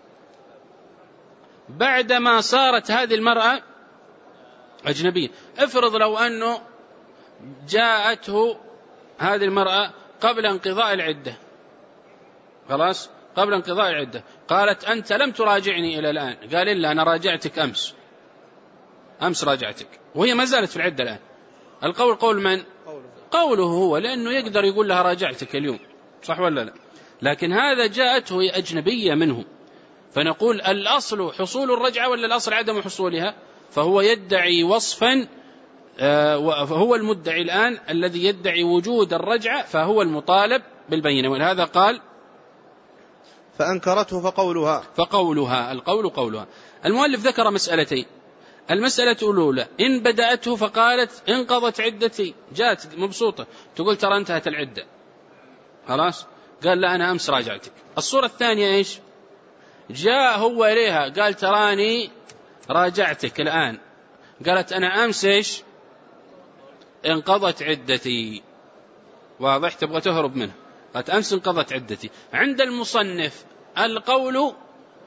بعدما صارت هذه المرأة أجنبية. افرض لو أنه جاءته هذه المرأة قبل انقضاء العدة، خلاص قبل انقضاء العدة، قالت أنت لم تراجعني إلى الآن. قال إلا أنا راجعتك أمس، أمس راجعتك، وهي ما زالت في العدة الآن. القول قول من؟ قوله هو، لأنه يقدر يقول لها راجعتك اليوم، صح ولا لا؟ لكن هذا جاءته هي أجنبية منه، فنقول الأصل حصول الرجعة ولا الأصل عدم حصولها؟ فهو يدعي وصفا، فهو المدعي الآن الذي يدعي وجود الرجعة، فهو المطالب بالبينة. ولهذا قال فأنكرته فقولها. فقولها القول قولها. المؤلف ذكر مسألتين. المسألة الأولى إن بدأته فقالت انقضت عدتي، جاءت مبسوطة تقول ترى انتهت العدة، خلاص قال لا أنا أمس راجعتك. الصورة الثانية إيش؟ جاء هو إليها قال تراني راجعتك الآن، قالت أنا أمس إيش؟ انقضت عدتي. واضح؟ تبغى تهرب منه، قالت أمس انقضت عدتي. عند المصنف القول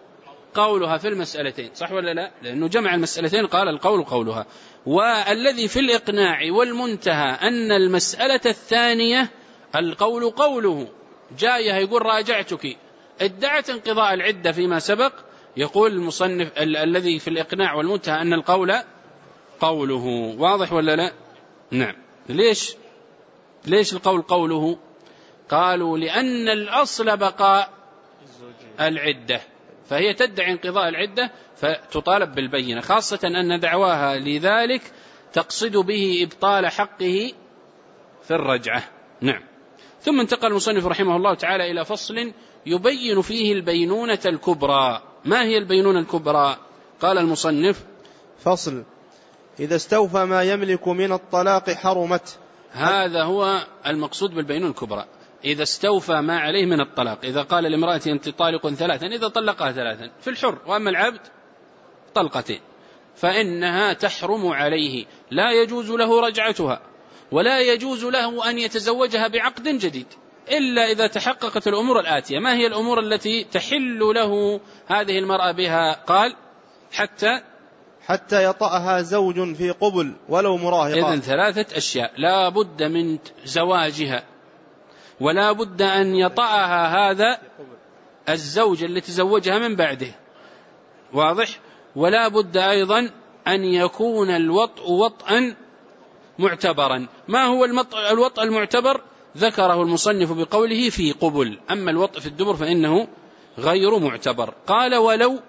قولها في المسألتين، صح ولا لا؟ لأنه جمع المسألتين قال القول قولها. والذي في الإقناع والمنتهى أن المسألة الثانية القول قوله، جاية يقول راجعتك، ادعت انقضاء العدة فيما سبق، يقول المصنف ال- الذي في الإقناع والمنتهى أن القول قوله. واضح ولا لا؟ نعم. ليش ليش القول قوله؟ قالوا لأن الأصل بقاء العدة، فهي تدعي انقضاء العدة فتطالب بالبينة، خاصة أن دعواها لذلك تقصد به إبطال حقه في الرجعة. نعم. ثم انتقل المصنف رحمه الله تعالى إلى فصل يبين فيه البينونة الكبرى. ما هي البينونة الكبرى؟ قال المصنف: فصل: إذا استوفى ما يملك من الطلاق حرمت. هذا هو المقصود بالبينونة الكبرى، إذا استوفى ما عليه من الطلاق. إذا قال لامرأة أنت طالق ثلاثا، إذا طلقها ثلاثا في الحر، وأما العبد طلقتين، فإنها تحرم عليه، لا يجوز له رجعتها، ولا يجوز له أن يتزوجها بعقد جديد إلا إذا تحققت الأمور الآتية. ما هي الأمور التي تحل له هذه المرأة بها؟ قال: حتى حتى يطأها زوج في قبل ولو مراهقا. إذن ثلاثة أشياء: لا بد من زواجها، ولا بد أن يطأها هذا الزوج اللي تزوجها من بعده، واضح؟ ولا بد أيضا أن يكون الوطء وطئا معتبرا. ما هو الوطء المعتبر؟ ذكره المصنف بقوله في قبل، أما الوطء في الدبر فإنه غير معتبر. قال: ولو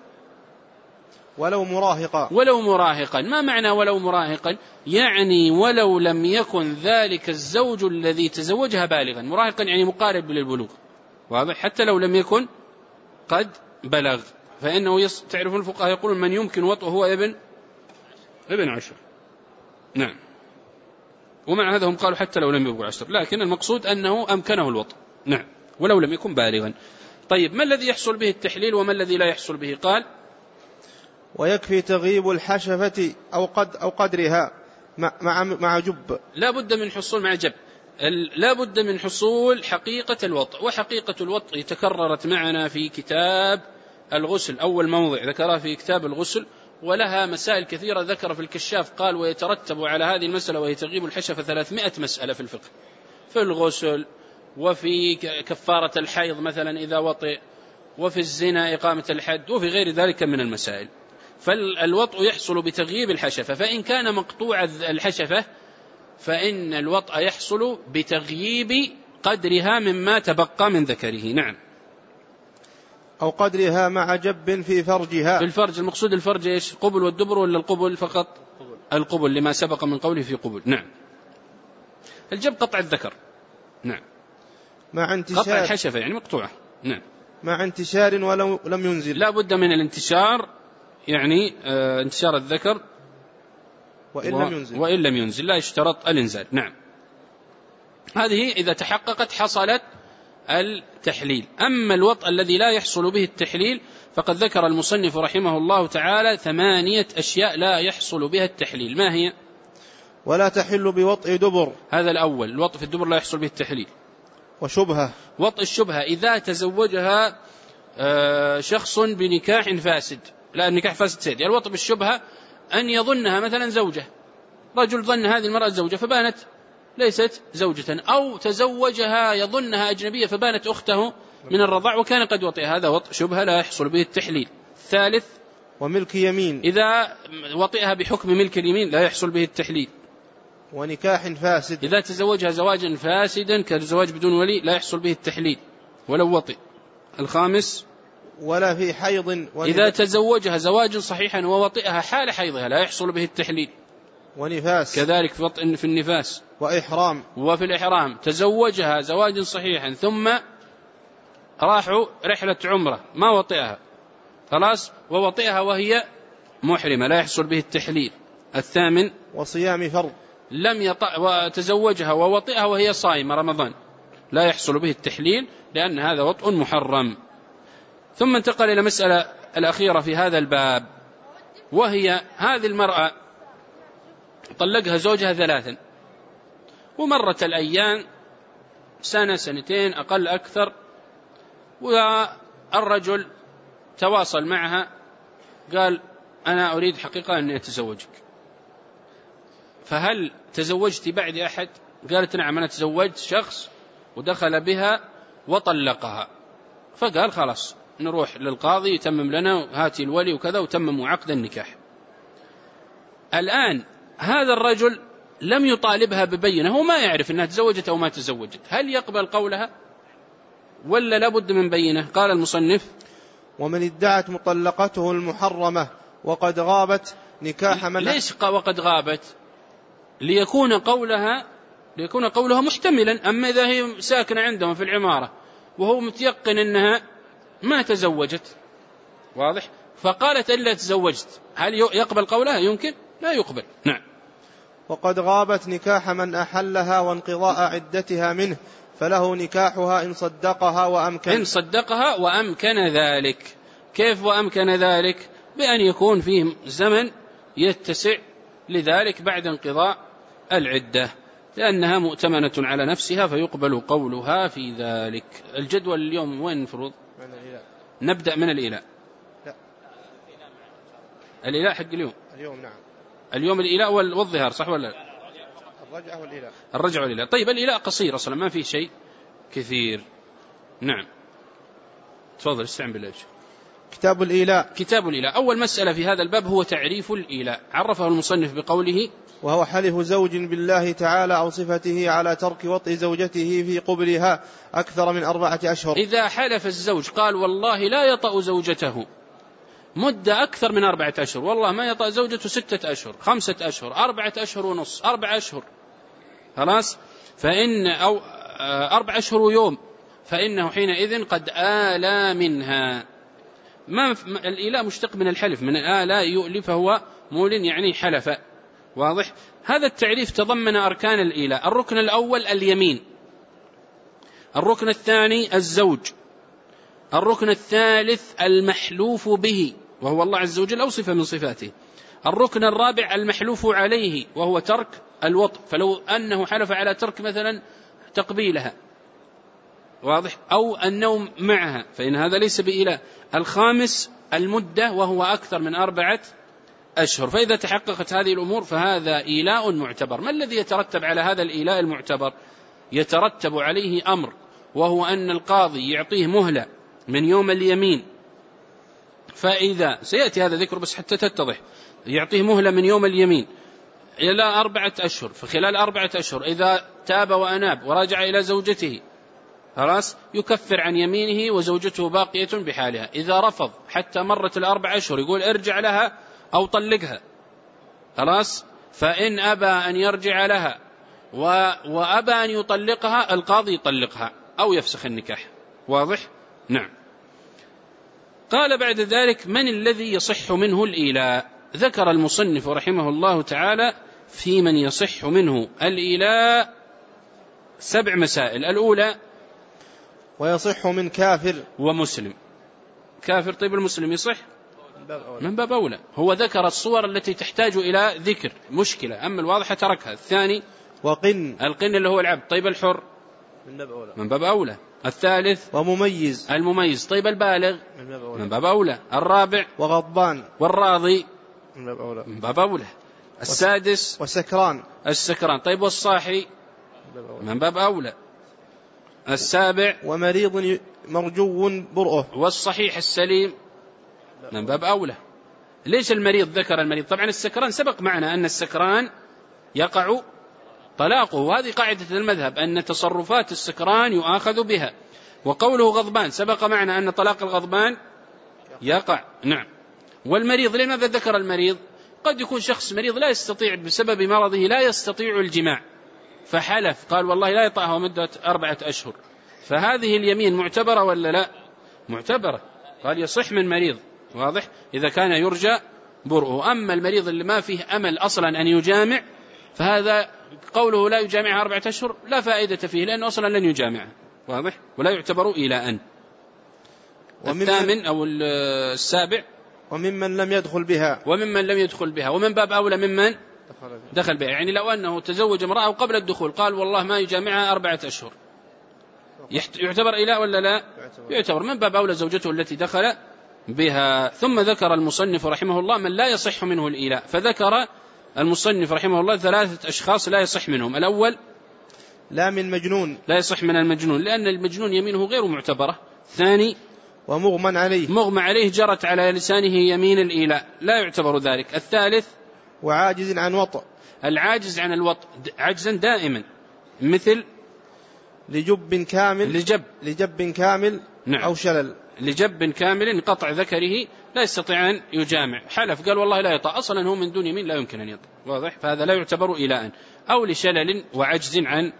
ولو مراهقا. ولو مراهقا. ما معنى ولو مراهقا؟ يعني ولو لم يكن ذلك الزوج الذي تزوجها بالغا. مراهقا يعني مقارب للبلوغ، واضح؟ حتى لو لم يكن قد بلغ، فإنه يص... تعرف الفقهاء يقولون من يمكن وطئه هو ابن ابن عشر. نعم. ومع هذا هم قالوا حتى لو لم يبلغ عشر، لكن المقصود أنه أمكنه الوطء. نعم. ولو لم يكن بالغا. طيب، ما الذي يحصل به التحليل وما الذي لا يحصل به؟ قال: ويكفي تغيب الحشفة أو, قد أو قدرها مع, مع جب. لا بد من حصول مع جب، لا بد من حصول حقيقة الوطء. وحقيقة الوطء تكررت معنا في كتاب الغسل، أول موضع ذكرها في كتاب الغسل، ولها مسائل كثيرة ذكر في الكشاف. قال: ويترتب على هذه المسألة وهي تغيب الحشفة ثلاثمائة مسألة في الفقه، في الغسل، وفي كفارة الحيض مثلا إذا وطئ، وفي الزنا إقامة الحد، وفي غير ذلك من المسائل. فالوطء يحصل بتغييب الحشفة، فإن كان مقطوع الحشفة فإن الوطء يحصل بتغييب قدرها مما تبقى من ذكره. نعم. أو قدرها مع جب في فرجها. في الفرج، المقصود الفرج إيش؟ قبل والدبر ولا القبل فقط؟ قبل. القبل لما سبق من قوله في قبل. نعم. الجب قطع الذكر. نعم. مع انتشار، قطع الحشفة يعني مقطوعة. نعم. مع انتشار ولو لم ينزل. لا بد من الانتشار، يعني آه انتشار الذكر وإن لم ينزل. وإن لم ينزل، لا يشترط الإنزال. نعم. هذه إذا تحققت حصلت التحليل. أما الوطء الذي لا يحصل به التحليل فقد ذكر المصنف رحمه الله تعالى ثمانية أشياء لا يحصل بها التحليل. ما هي؟ ولا تحل بوطء دبر. هذا الأول، الوطء في الدبر لا يحصل به التحليل. وشبهة. وطء الشبهة إذا تزوجها شخص بنكاح فاسد. لا، النكاح فاسد سيد. يعني الوطء بالشبهة أن يظنها مثلا زوجة، رجل ظن هذه المرأة زوجة فبانت ليست زوجة، أو تزوجها يظنها أجنبية فبانت أخته من الرضاع وكان قد وطئها، هذا وطء شبهة لا يحصل به التحليل. الثالث: وملك يمين. إذا وطئها بحكم ملك اليمين لا يحصل به التحليل. ونكاح فاسد. إذا تزوجها زواجا فاسدا كالزواج بدون ولي لا يحصل به التحليل ولو وطئ. الخامس: ولا في حيض. إذا تزوجها زواجا صحيحا ووطئها حال حيضها لا يحصل به التحليل. ونفاس. كذلك في وطئ في النفاس. وإحرام. وفي الإحرام تزوجها زواجا صحيحا ثم راحوا رحلة عمرة ما وطئها خلاص، ووطئها وهي محرمة لا يحصل به التحليل. الثامن: وصيام فرض. لم يطأ وتزوجها ووطئها وهي صائمة رمضان لا يحصل به التحليل لأن هذا وطء محرم. ثم انتقل إلى مسألة الأخيرة في هذا الباب، وهي هذه المرأة طلقها زوجها ثلاثا ومرت الأيام، سنة سنتين أقل أكثر، والرجل تواصل معها قال أنا أريد حقيقة أن أتزوجك، فهل تزوجت بعد أحد؟ قالت نعم أنا تزوجت شخص ودخل بها وطلقها، فقال خلاص نروح للقاضي يتمم لنا هاتي الولي وكذا وتمموا عقد النكاح. الآن هذا الرجل لم يطالبها ببينة، هو ما يعرف أنها تزوجت أو ما تزوجت، هل يقبل قولها ولا لابد من بينة؟ قال المصنف ومن ادعت مطلقته المحرمة وقد غابت نكاح من ليش وقد غابت؟ ليكون قولها ليكون قولها محتملا. أما إذا هي ساكنة عندهم في العمارة وهو متيقن أنها ما تزوجت، واضح، فقالت إلا تزوجت، هل يقبل قولها؟ يمكن لا يقبل. نعم. وقد غابت نكاح من أحلها وانقضاء عدتها منه فله نكاحها إن صدقها وأمكن إن صدقها وأمكن ذلك. كيف وأمكن ذلك؟ بأن يكون فيه زمن يتسع لذلك بعد انقضاء العدة، لأنها مؤتمنة على نفسها فيقبل قولها في ذلك. الجدول اليوم وين المفروض نبدأ؟ من الإيلاء. لا. الإيلاء حق اليوم. اليوم نعم. اليوم الإيلاء والظهار صح ولا؟ الرجعة والإيلاء. الرجعة والإيلاء. طيب الإيلاء قصير أصلا ما فيه شيء كثير. نعم. تفضل استعن بالله. كتاب الإيلاء. كتاب الإيلاء. أول مسألة في هذا الباب هو تعريف الإيلاء. عرفه المصنف بقوله وهو حلف زوج بالله تعالى أو صفته على ترك وطئ زوجته في قبلها أكثر من أربعة أشهر. إذا حلف الزوج قال والله لا يطأ زوجته مدة أكثر من أربعة أشهر، والله ما يطأ زوجته ستة أشهر خمسة أشهر أربعة أشهر ونص أربع أشهر خلاص، فإن أو أربع أشهر ويوم، فإنه حينئذ قد آلى منها. ما الإيلاء مشتق من الحلف، من آلى يؤلي فهو مول يعني حلف، واضح. هذا التعريف تضمن أركان الإيلاء. الركن الأول اليمين، الركن الثاني الزوج، الركن الثالث المحلوف به وهو الله عز وجل أو صفة من صفاته، الركن الرابع المحلوف عليه وهو ترك الوطء، فلو أنه حلف على ترك مثلا تقبيلها، واضح، أو النوم معها فإن هذا ليس بإيلاء. الخامس المدة وهو أكثر من أربعة أشهر، فإذا تحققت هذه الأمور فهذا إيلاء معتبر. ما الذي يترتب على هذا الإيلاء المعتبر؟ يترتب عليه أمر، وهو أن القاضي يعطيه مهلة من يوم اليمين، فإذا سيأتي هذا ذكر بس حتى تتضح، يعطيه مهلة من يوم اليمين إلى أربعة أشهر، فخلال أربعة أشهر إذا تاب وأناب ورجع إلى زوجته خلاص يكفر عن يمينه وزوجته باقية بحالها. إذا رفض حتى مرت الأربع أشهر يقول ارجع لها أو طلقها خلاص، فإن أبى أن يرجع لها وأبى أن يطلقها القاضي يطلقها أو يفسخ النكاح، واضح؟ نعم. قال بعد ذلك من الذي يصح منه الإيلاء؟ ذكر المصنف رحمه الله تعالى في من يصح منه الإيلاء سبع مسائل. الأولى ويصح من كافر ومسلم. كافر طيب المسلم يصح من باب أولى، هو ذكر الصور التي تحتاج إلى ذكر مشكلة، أما الواضحة تركها. الثاني وقن، القن اللي هو العبد، طيب الحر من باب أولى. من باب أولى. الثالث ومميز، المميز، طيب البالغ من باب أولى. من باب أولى. الرابع وغضبان والراضي من باب أولى. من باب أولى. السادس وسكران، السكران، طيب والصاحي من باب أولى. السابع ومريض مرجو برؤه، والصحيح السليم من باب أولى. ليش المريض ذكر المريض؟ طبعا السكران سبق معنا أن السكران يقع طلاقه، وهذه قاعدة المذهب أن تصرفات السكران يؤاخذ بها. وقوله غضبان سبق معنا أن طلاق الغضبان يقع. نعم. والمريض لماذا ذكر المريض؟ قد يكون شخص مريض لا يستطيع بسبب مرضه لا يستطيع الجماع فحلف قال والله لا يطأها مدة أربعة أشهر، فهذه اليمين معتبرة ولا لا؟ معتبرة. قال يصح من مريض، واضح، إذا كان يرجى برؤه. أما المريض اللي ما فيه أمل أصلا أن يجامع فهذا قوله لا يجامعها أربعة أشهر لا فائدة فيه، لأنه أصلا لن يجامعها، واضح، ولا يعتبر إيلاء. الثامن أو السابع وممن لم يدخل بها، وممن لم يدخل بها، ومن باب أولى ممن دخل بها. يعني لو أنه تزوج امرأة قبل الدخول قال والله ما يجامعها أربعة أشهر يعتبر إيلاء ولا لا؟ يعتبر. من باب أولى زوجته التي دخل بها. ثم ذكر المصنف رحمه الله من لا يصح منه الإيلاء، فذكر المصنف رحمه الله ثلاثة أشخاص لا يصح منهم. الأول لا من مجنون، لا يصح من المجنون لأن المجنون يمينه غير معتبرة. ثاني ومغمى عليه، مغمى عليه جرت على لسانه يمين الإيلاء لا يعتبر ذلك. الثالث وعاجز عن وطء، العاجز عن الوطء عجزا دائما، مثل لجب كامل لجب لجب كامل نعم. أو شلل، لجب كامل قطع ذكره لا يستطيع أن يجامع، حلف قال والله لا يطأ، أصلا هو من دون يمين لا يمكن أن يطأ، واضح؟ فهذا لا يعتبر إيلاء. أو لشلل وعجز عن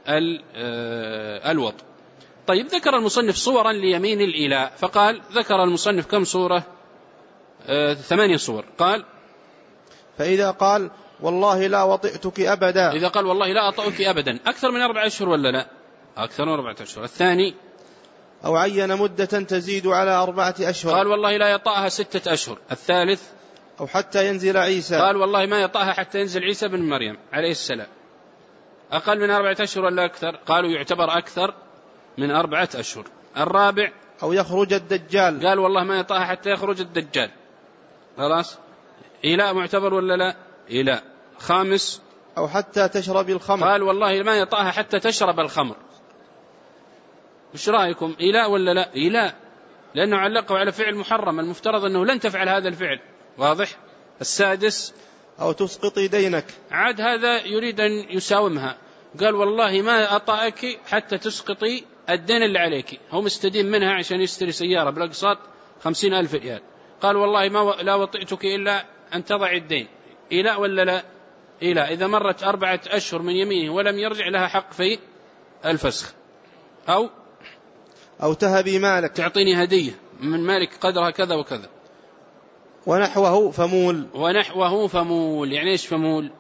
الوطء. طيب ذكر المصنف صورا ليمين الإيلاء، فقال ذكر المصنف كم صورة؟ آه ثمانية صور. قال فإذا قال والله لا وطئتك أبدا، إذا قال والله لا أطأك أبدا أكثر من أربعة أشهر ولا لا؟ أكثر من أربعة أشهر. الثاني أو عين مدة تزيد على أربعة أشهر، قال والله لا يطأها ستة أشهر. الثالث أو حتى ينزل عيسى، قال والله ما يطأها حتى ينزل عيسى بن مريم عليه السلام. أقل من أربعة أشهر ولا أكثر؟ قالوا يعتبر أكثر من أربعة أشهر. الرابع أو يخرج الدجال، قال والله ما يطأها حتى يخرج الدجال. خلاص إيلاء معتبر ولا لا؟ إيلاء. خامس أو حتى تشرب الخمر، قال والله ما يطأها حتى تشرب الخمر. مش رأيكم إيلاء ولا لا؟ إيلاء، لأنه علقوا على فعل محرم المفترض أنه لن تفعل هذا الفعل، واضح؟ السادس أو تسقطي دينك، عاد هذا يريد أن يساومها، قال والله ما أطأك حتى تسقطي الدين اللي عليك، هو مستدين منها عشان يشتري سيارة بالأقساط خمسين ألف ريال، قال والله ما لا وطئتك إلا أن تضع الدين. إيلاء ولا لا؟ إيلاء. إذا مرت أربعة أشهر من يمينه ولم يرجع لها حق في الفسخ. أو أو تهبي مالك، تعطيني هدية من مالك قدرها كذا وكذا. ونحوه فمول، ونحوه فمول. يعني إيش فمول؟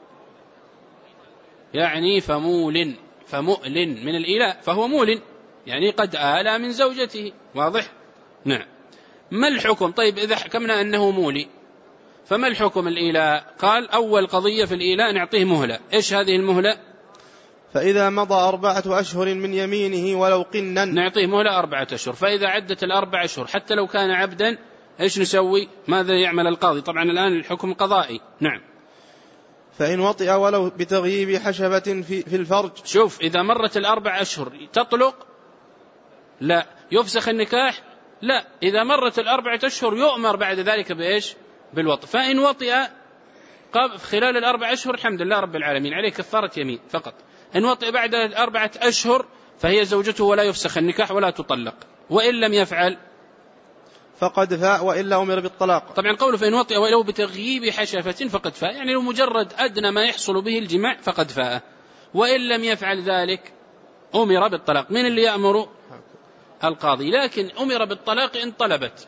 يعني فمول فمؤل من الإيلاء، فهو مول يعني قد آلى من زوجته، واضح؟ نعم. ما الحكم؟ طيب إذا حكمنا أنه مولي فما الحكم الإيلاء؟ قال أول قضية في الإيلاء نعطيه مهلة. إيش هذه المهلة؟ فإذا مضى أربعة أشهر من يمينه ولو قنا، نعطيه مهلة أربعة أشهر. فإذا عدت الأربع أشهر حتى لو كان عبدا إيش نسوي؟ ماذا يعمل القاضي؟ طبعا الآن الحكم قضائي. نعم. فإن وطئ ولو بتغييب حشبة في, في الفرج، شوف إذا مرت الأربع أشهر تطلق؟ لا. يفسخ النكاح؟ لا. إذا مرت الأربعة أشهر يؤمر بعد ذلك بإيش؟ بالوطئ. فإن وطئ خلال الأربع أشهر الحمد لله رب العالمين عليه كفارة يمين فقط. إن وطئ بعد الأربعة أشهر فهي زوجته ولا يفسخ النكاح ولا تطلق، وإن لم يفعل فقد فاء وإلا أمر بالطلاق. طبعا قوله فإن وطئ ولو بتغييب حشفة فقد فاء، يعني لو مجرد أدنى ما يحصل به الجماع فقد فاء، وإن لم يفعل ذلك أمر بالطلاق. من اللي يأمر؟ القاضي. لكن أمر بالطلاق إن طلبت.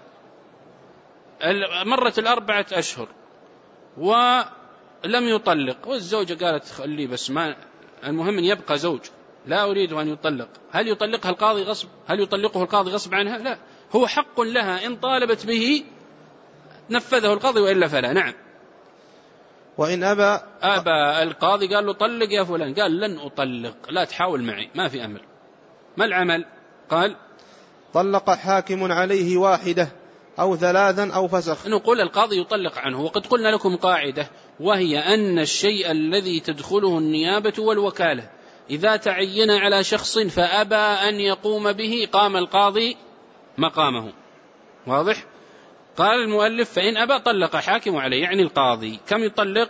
مرت الأربعة أشهر ولم يطلق والزوجة قالت خليه بس ما المهم أن يبقى زوج، لا أريد أن يطلق، هل يطلقها القاضي غصب؟ هل يطلقه القاضي غصب عنها؟ لا، هو حق لها إن طالبت به نفذه القاضي وإلا فلا. نعم. وإن أبى أبى القاضي قال له طلق يا فلان، قال لن أطلق، لا تحاول معي، ما في أمل. ما العمل؟ قال طلق حاكم عليه واحدة أو ثلاثا أو فسخ. نقول القاضي يطلق عنه. وقد قلنا لكم قاعدة، وهي أن الشيء الذي تدخله النيابة والوكالة إذا تعين على شخص فأبى أن يقوم به قام القاضي مقامه، واضح؟ قال المؤلف فإن أبى طلق حاكم عليه، يعني القاضي. كم يطلق؟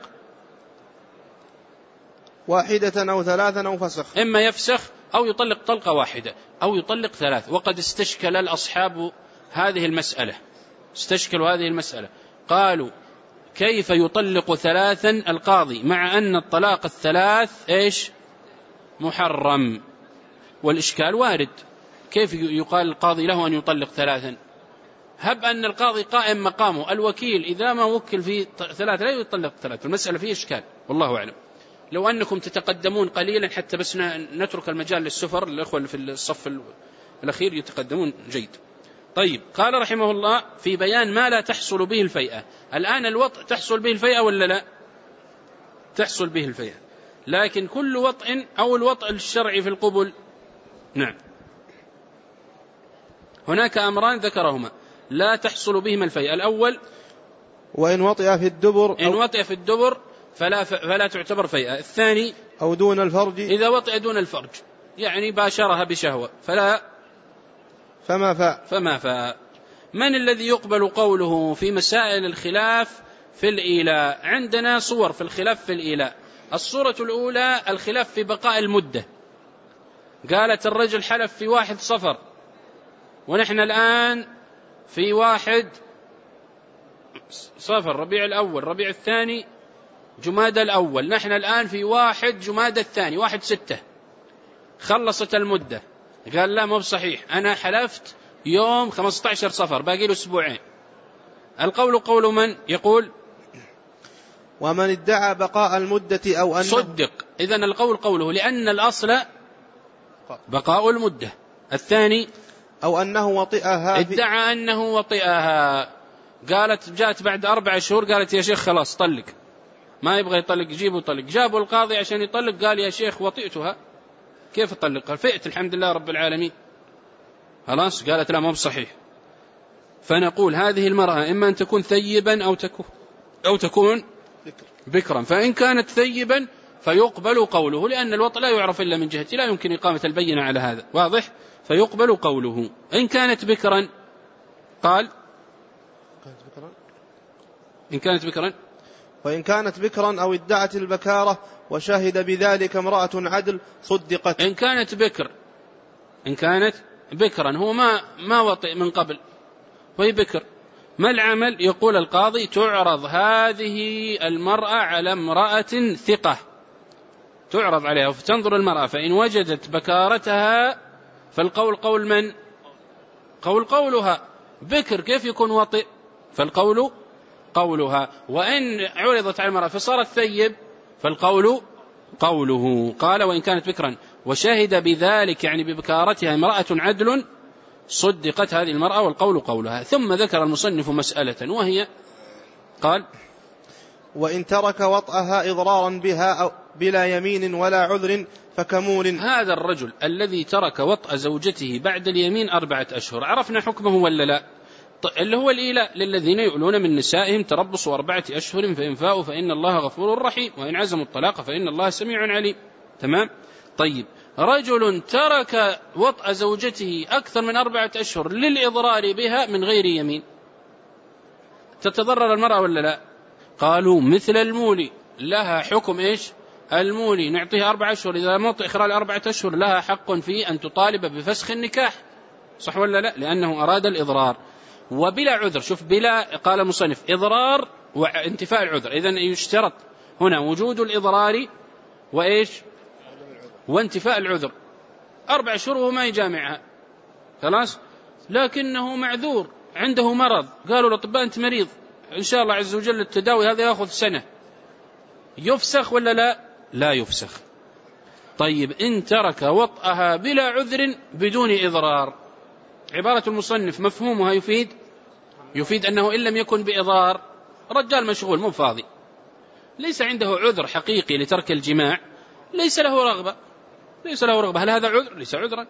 واحدة أو ثلاثا أو فسخ. إما يفسخ أو يطلق طلقة واحدة أو يطلق ثلاث. وقد استشكل الأصحاب هذه المسألة، استشكلوا هذه المسألة، قالوا كيف يطلق ثلاثا القاضي مع أن الطلاق الثلاث إيش؟ محرم. والإشكال وارد، كيف يقال القاضي له أن يطلق ثلاثا؟ هب أن القاضي قائم مقامه، الوكيل إذا ما وكل في ثلاث لا يطلق ثلاث. المسألة فيه إشكال والله أعلم. لو أنكم تتقدمون قليلا حتى بس نترك المجال للسفر، الأخوة في الصف الأخير يتقدمون جيد. طيب قال رحمه الله في بيان ما لا تحصل به الفيئة. الآن الوطء تحصل به الفيئة ولا لا؟ تحصل به الفيئة، لكن كل وطء أو الوطء الشرعي في القبل. نعم. هناك أمران ذكرهما، لا تحصل بهما الفيء. الأول وإن وطئ في الدبر إن وطئ في الدبر فلا, فلا تعتبر فيئة. الثاني أو دون الفرج إذا وطئ دون الفرج يعني باشرها بشهوة فلا فما فاء فما فاء. من الذي يقبل قوله في مسائل الخلاف في الإيلاء؟ عندنا صور في الخلاف في الإيلاء. الصورة الأولى الخلاف في بقاء المدة. قالت الرجل حلف في واحد صفر ونحن الآن في واحد صفر ربيع الأول ربيع الثاني جمادى الأول، نحن الآن في واحد جمادى الثاني واحد ستة، خلصت المدة. قال لا مو بصحيح، أنا حلفت يوم خمسة عشر صفر باقي له أسبوعين. القول قول من يقول ومن ادعى بقاء المدة أو أنه صدق. إذن القول قوله لأن الأصل بقاء المدة. الثاني أو أنه وطئها ادعى أنه وطئها، قالت جاءت بعد أربع شهور قالت يا شيخ خلاص طلق، ما يبغى يطلق جيبه طلق، جابوا القاضي عشان يطلق قال يا شيخ وطئتها كيف أطلق؟ قال فئت الحمد لله رب العالمين. خلاص قالت لا مو بصحيح. فنقول هذه المرأة إما أن تكون ثيبا أو تكون أو تكون بكرا، فإن كانت ثيبا فيقبل قوله لأن الوطء لا يعرف إلا من جهته، لا يمكن إقامة البينة على هذا، واضح؟ فيقبل قوله. إن كانت بكرا قال إن كانت بكرا وإن كانت بكرا أو ادعت البكارة وشهد بذلك امرأة عدل صدقت. إن كانت بكر إن كانت بكرا هو ما ما وطئ من قبل وهي بكر، ما العمل؟ يقول القاضي تعرض هذه المرأة على امرأة ثقة، تعرض عليها فتنظر المرأة، فإن وجدت بكارتها فالقول قول من؟ قول قولها. بكر كيف يكون وطئ؟ فالقول قولها. وإن عرضت على المرأة فصارت ثيب فالقول قوله. قال وإن كانت بكرا وشهد بذلك يعني ببكارتها امرأة عدل صدقت هذه المرأة والقول قولها. ثم ذكر المصنف مسألة وهي قال وإن ترك وطئها إضرارا بها أو بلا يمين ولا عذر فكمول. هذا الرجل الذي ترك وطأ زوجته بعد اليمين أربعة أشهر عرفنا حكمه ولا لا؟ اللي هو الإيلاء للذين يؤلون من نسائهم تربص أربعة أشهر فإن فاءوا فإن الله غفور رحيم وإن عزموا الطلاق فإن الله سميع عليم. تمام؟ طيب رجل ترك وطأ زوجته أكثر من أربعة أشهر للإضرار بها من غير يمين، تتضرر المرأة ولا لا؟ قالوا مثل المولي لها حكم إيش؟ المولي نعطيها أربعة أشهر، إذا لم تطئ خلال أربعة أشهر لها حق في أن تطالب بفسخ النكاح، صح ولا لا؟ لأنه أراد الإضرار وبلا عذر. شوف بلا قال مصنف إضرار وانتفاء العذر، إذن يشترط هنا وجود الإضرار وإيش؟ وانتفاء العذر. أربع شهور وما يجامعها خلاص، لكنه معذور عنده مرض، قالوا الأطباء أنت مريض إن شاء الله عز وجل التداوي هذا يأخذ سنة، يفسخ ولا لا؟ لا يفسخ. طيب إن ترك وطئها بلا عذر بدون إضرار، عبارة المصنف مفهومها يفيد يفيد أنه إن لم يكن بإضرار رجال مشغول مو فاضي، ليس عنده عذر حقيقي لترك الجماع، ليس له رغبة ليس له رغبة هل هذا عذر؟ ليس عذرا،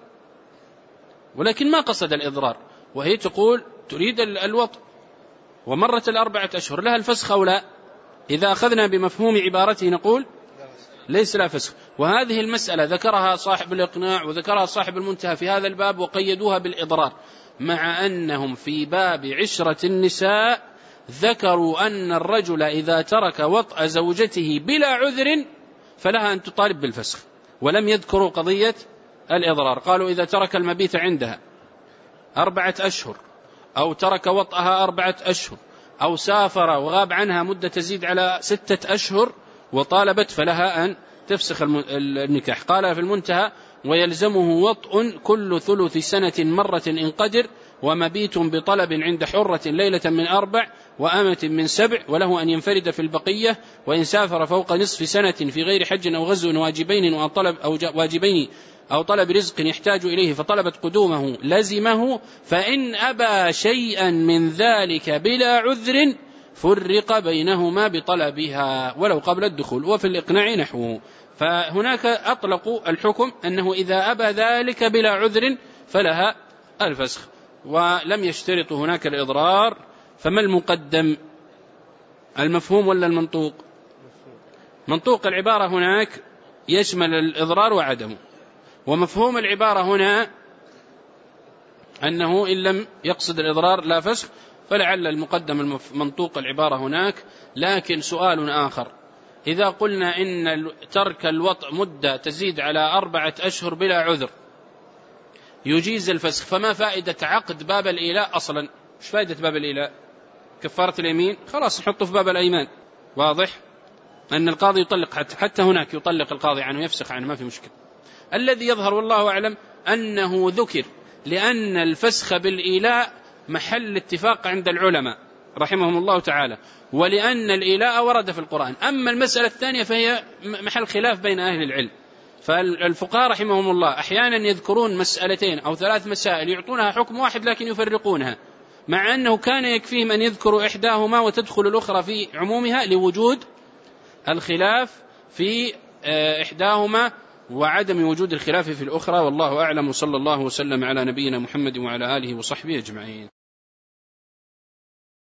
ولكن ما قصد الإضرار، وهي تقول تريد الوطء ومرت الأربعة أشهر لها الفسخ أو لا؟ إذا أخذنا بمفهوم عبارته نقول ليس لا فسخ. وهذه المسألة ذكرها صاحب الإقناع وذكرها صاحب المنتهى في هذا الباب وقيدوها بالإضرار، مع أنهم في باب عشرة النساء ذكروا أن الرجل إذا ترك وطأ زوجته بلا عذر فلها أن تطالب بالفسخ، ولم يذكروا قضية الإضرار. قالوا إذا ترك المبيت عندها أربعة أشهر أو ترك وطأها أربعة أشهر أو سافر وغاب عنها مدة تزيد على ستة أشهر وطالبت فلها أن تفسخ النكاح. قال في المنتهى ويلزمه وطء كل ثلث سنة مرة إن قدر، ومبيت بطلب عند حرة ليلة من أربع وأمة من سبع، وله أن ينفرد في البقية، وإن سافر فوق نصف سنة في غير حج أو غزو واجبين أو طلب أو واجبين أو طلب رزق يحتاج إليه فطلبت قدومه لزمه، فإن أبى شيئا من ذلك بلا عذر فرق بينهما بطلبها ولو قبل الدخول. وفي الإقناع نحوه. فهناك أطلقوا الحكم أنه إذا أبى ذلك بلا عذر فلها الفسخ. ولم يشترط هناك الإضرار، فما المقدم، المفهوم ولا المنطوق؟ منطوق العبارة هناك يشمل الإضرار وعدمه، ومفهوم العبارة هنا أنه إن لم يقصد الإضرار لا فسخ، فلعل المقدم منطوق العبارة هناك. لكن سؤال آخر، إذا قلنا إن ترك الوطء مدة تزيد على أربعة أشهر بلا عذر يجيز الفسخ، فما فائدة عقد باب الإيلاء أصلا؟ مش فائدة باب الإيلاء؟ كفارة اليمين خلاص نحطه في باب الأيمان. واضح أن القاضي يطلق، حتى, حتى هناك يطلق القاضي عنه، يفسخ عنه، ما في مشكلة. الذي يظهر والله أعلم أنه ذكر لأن الفسخ بالإيلاء محل اتفاق عند العلماء رحمهم الله تعالى، ولأن الإيلاء ورد في القرآن. أما المسألة الثانية فهي محل خلاف بين أهل العلم، فالفقهاء رحمهم الله أحيانا يذكرون مسألتين أو ثلاث مسائل يعطونها حكم واحد لكن يفرقونها، مع أنه كان يكفيهم أن يذكروا إحداهما وتدخل الأخرى في عمومها لوجود الخلاف في إحداهما وعدم وجود الخلاف في الأخرى. والله أعلم، وصلى الله وسلم على نبينا محمد وعلى آله وصحبه أجمعين.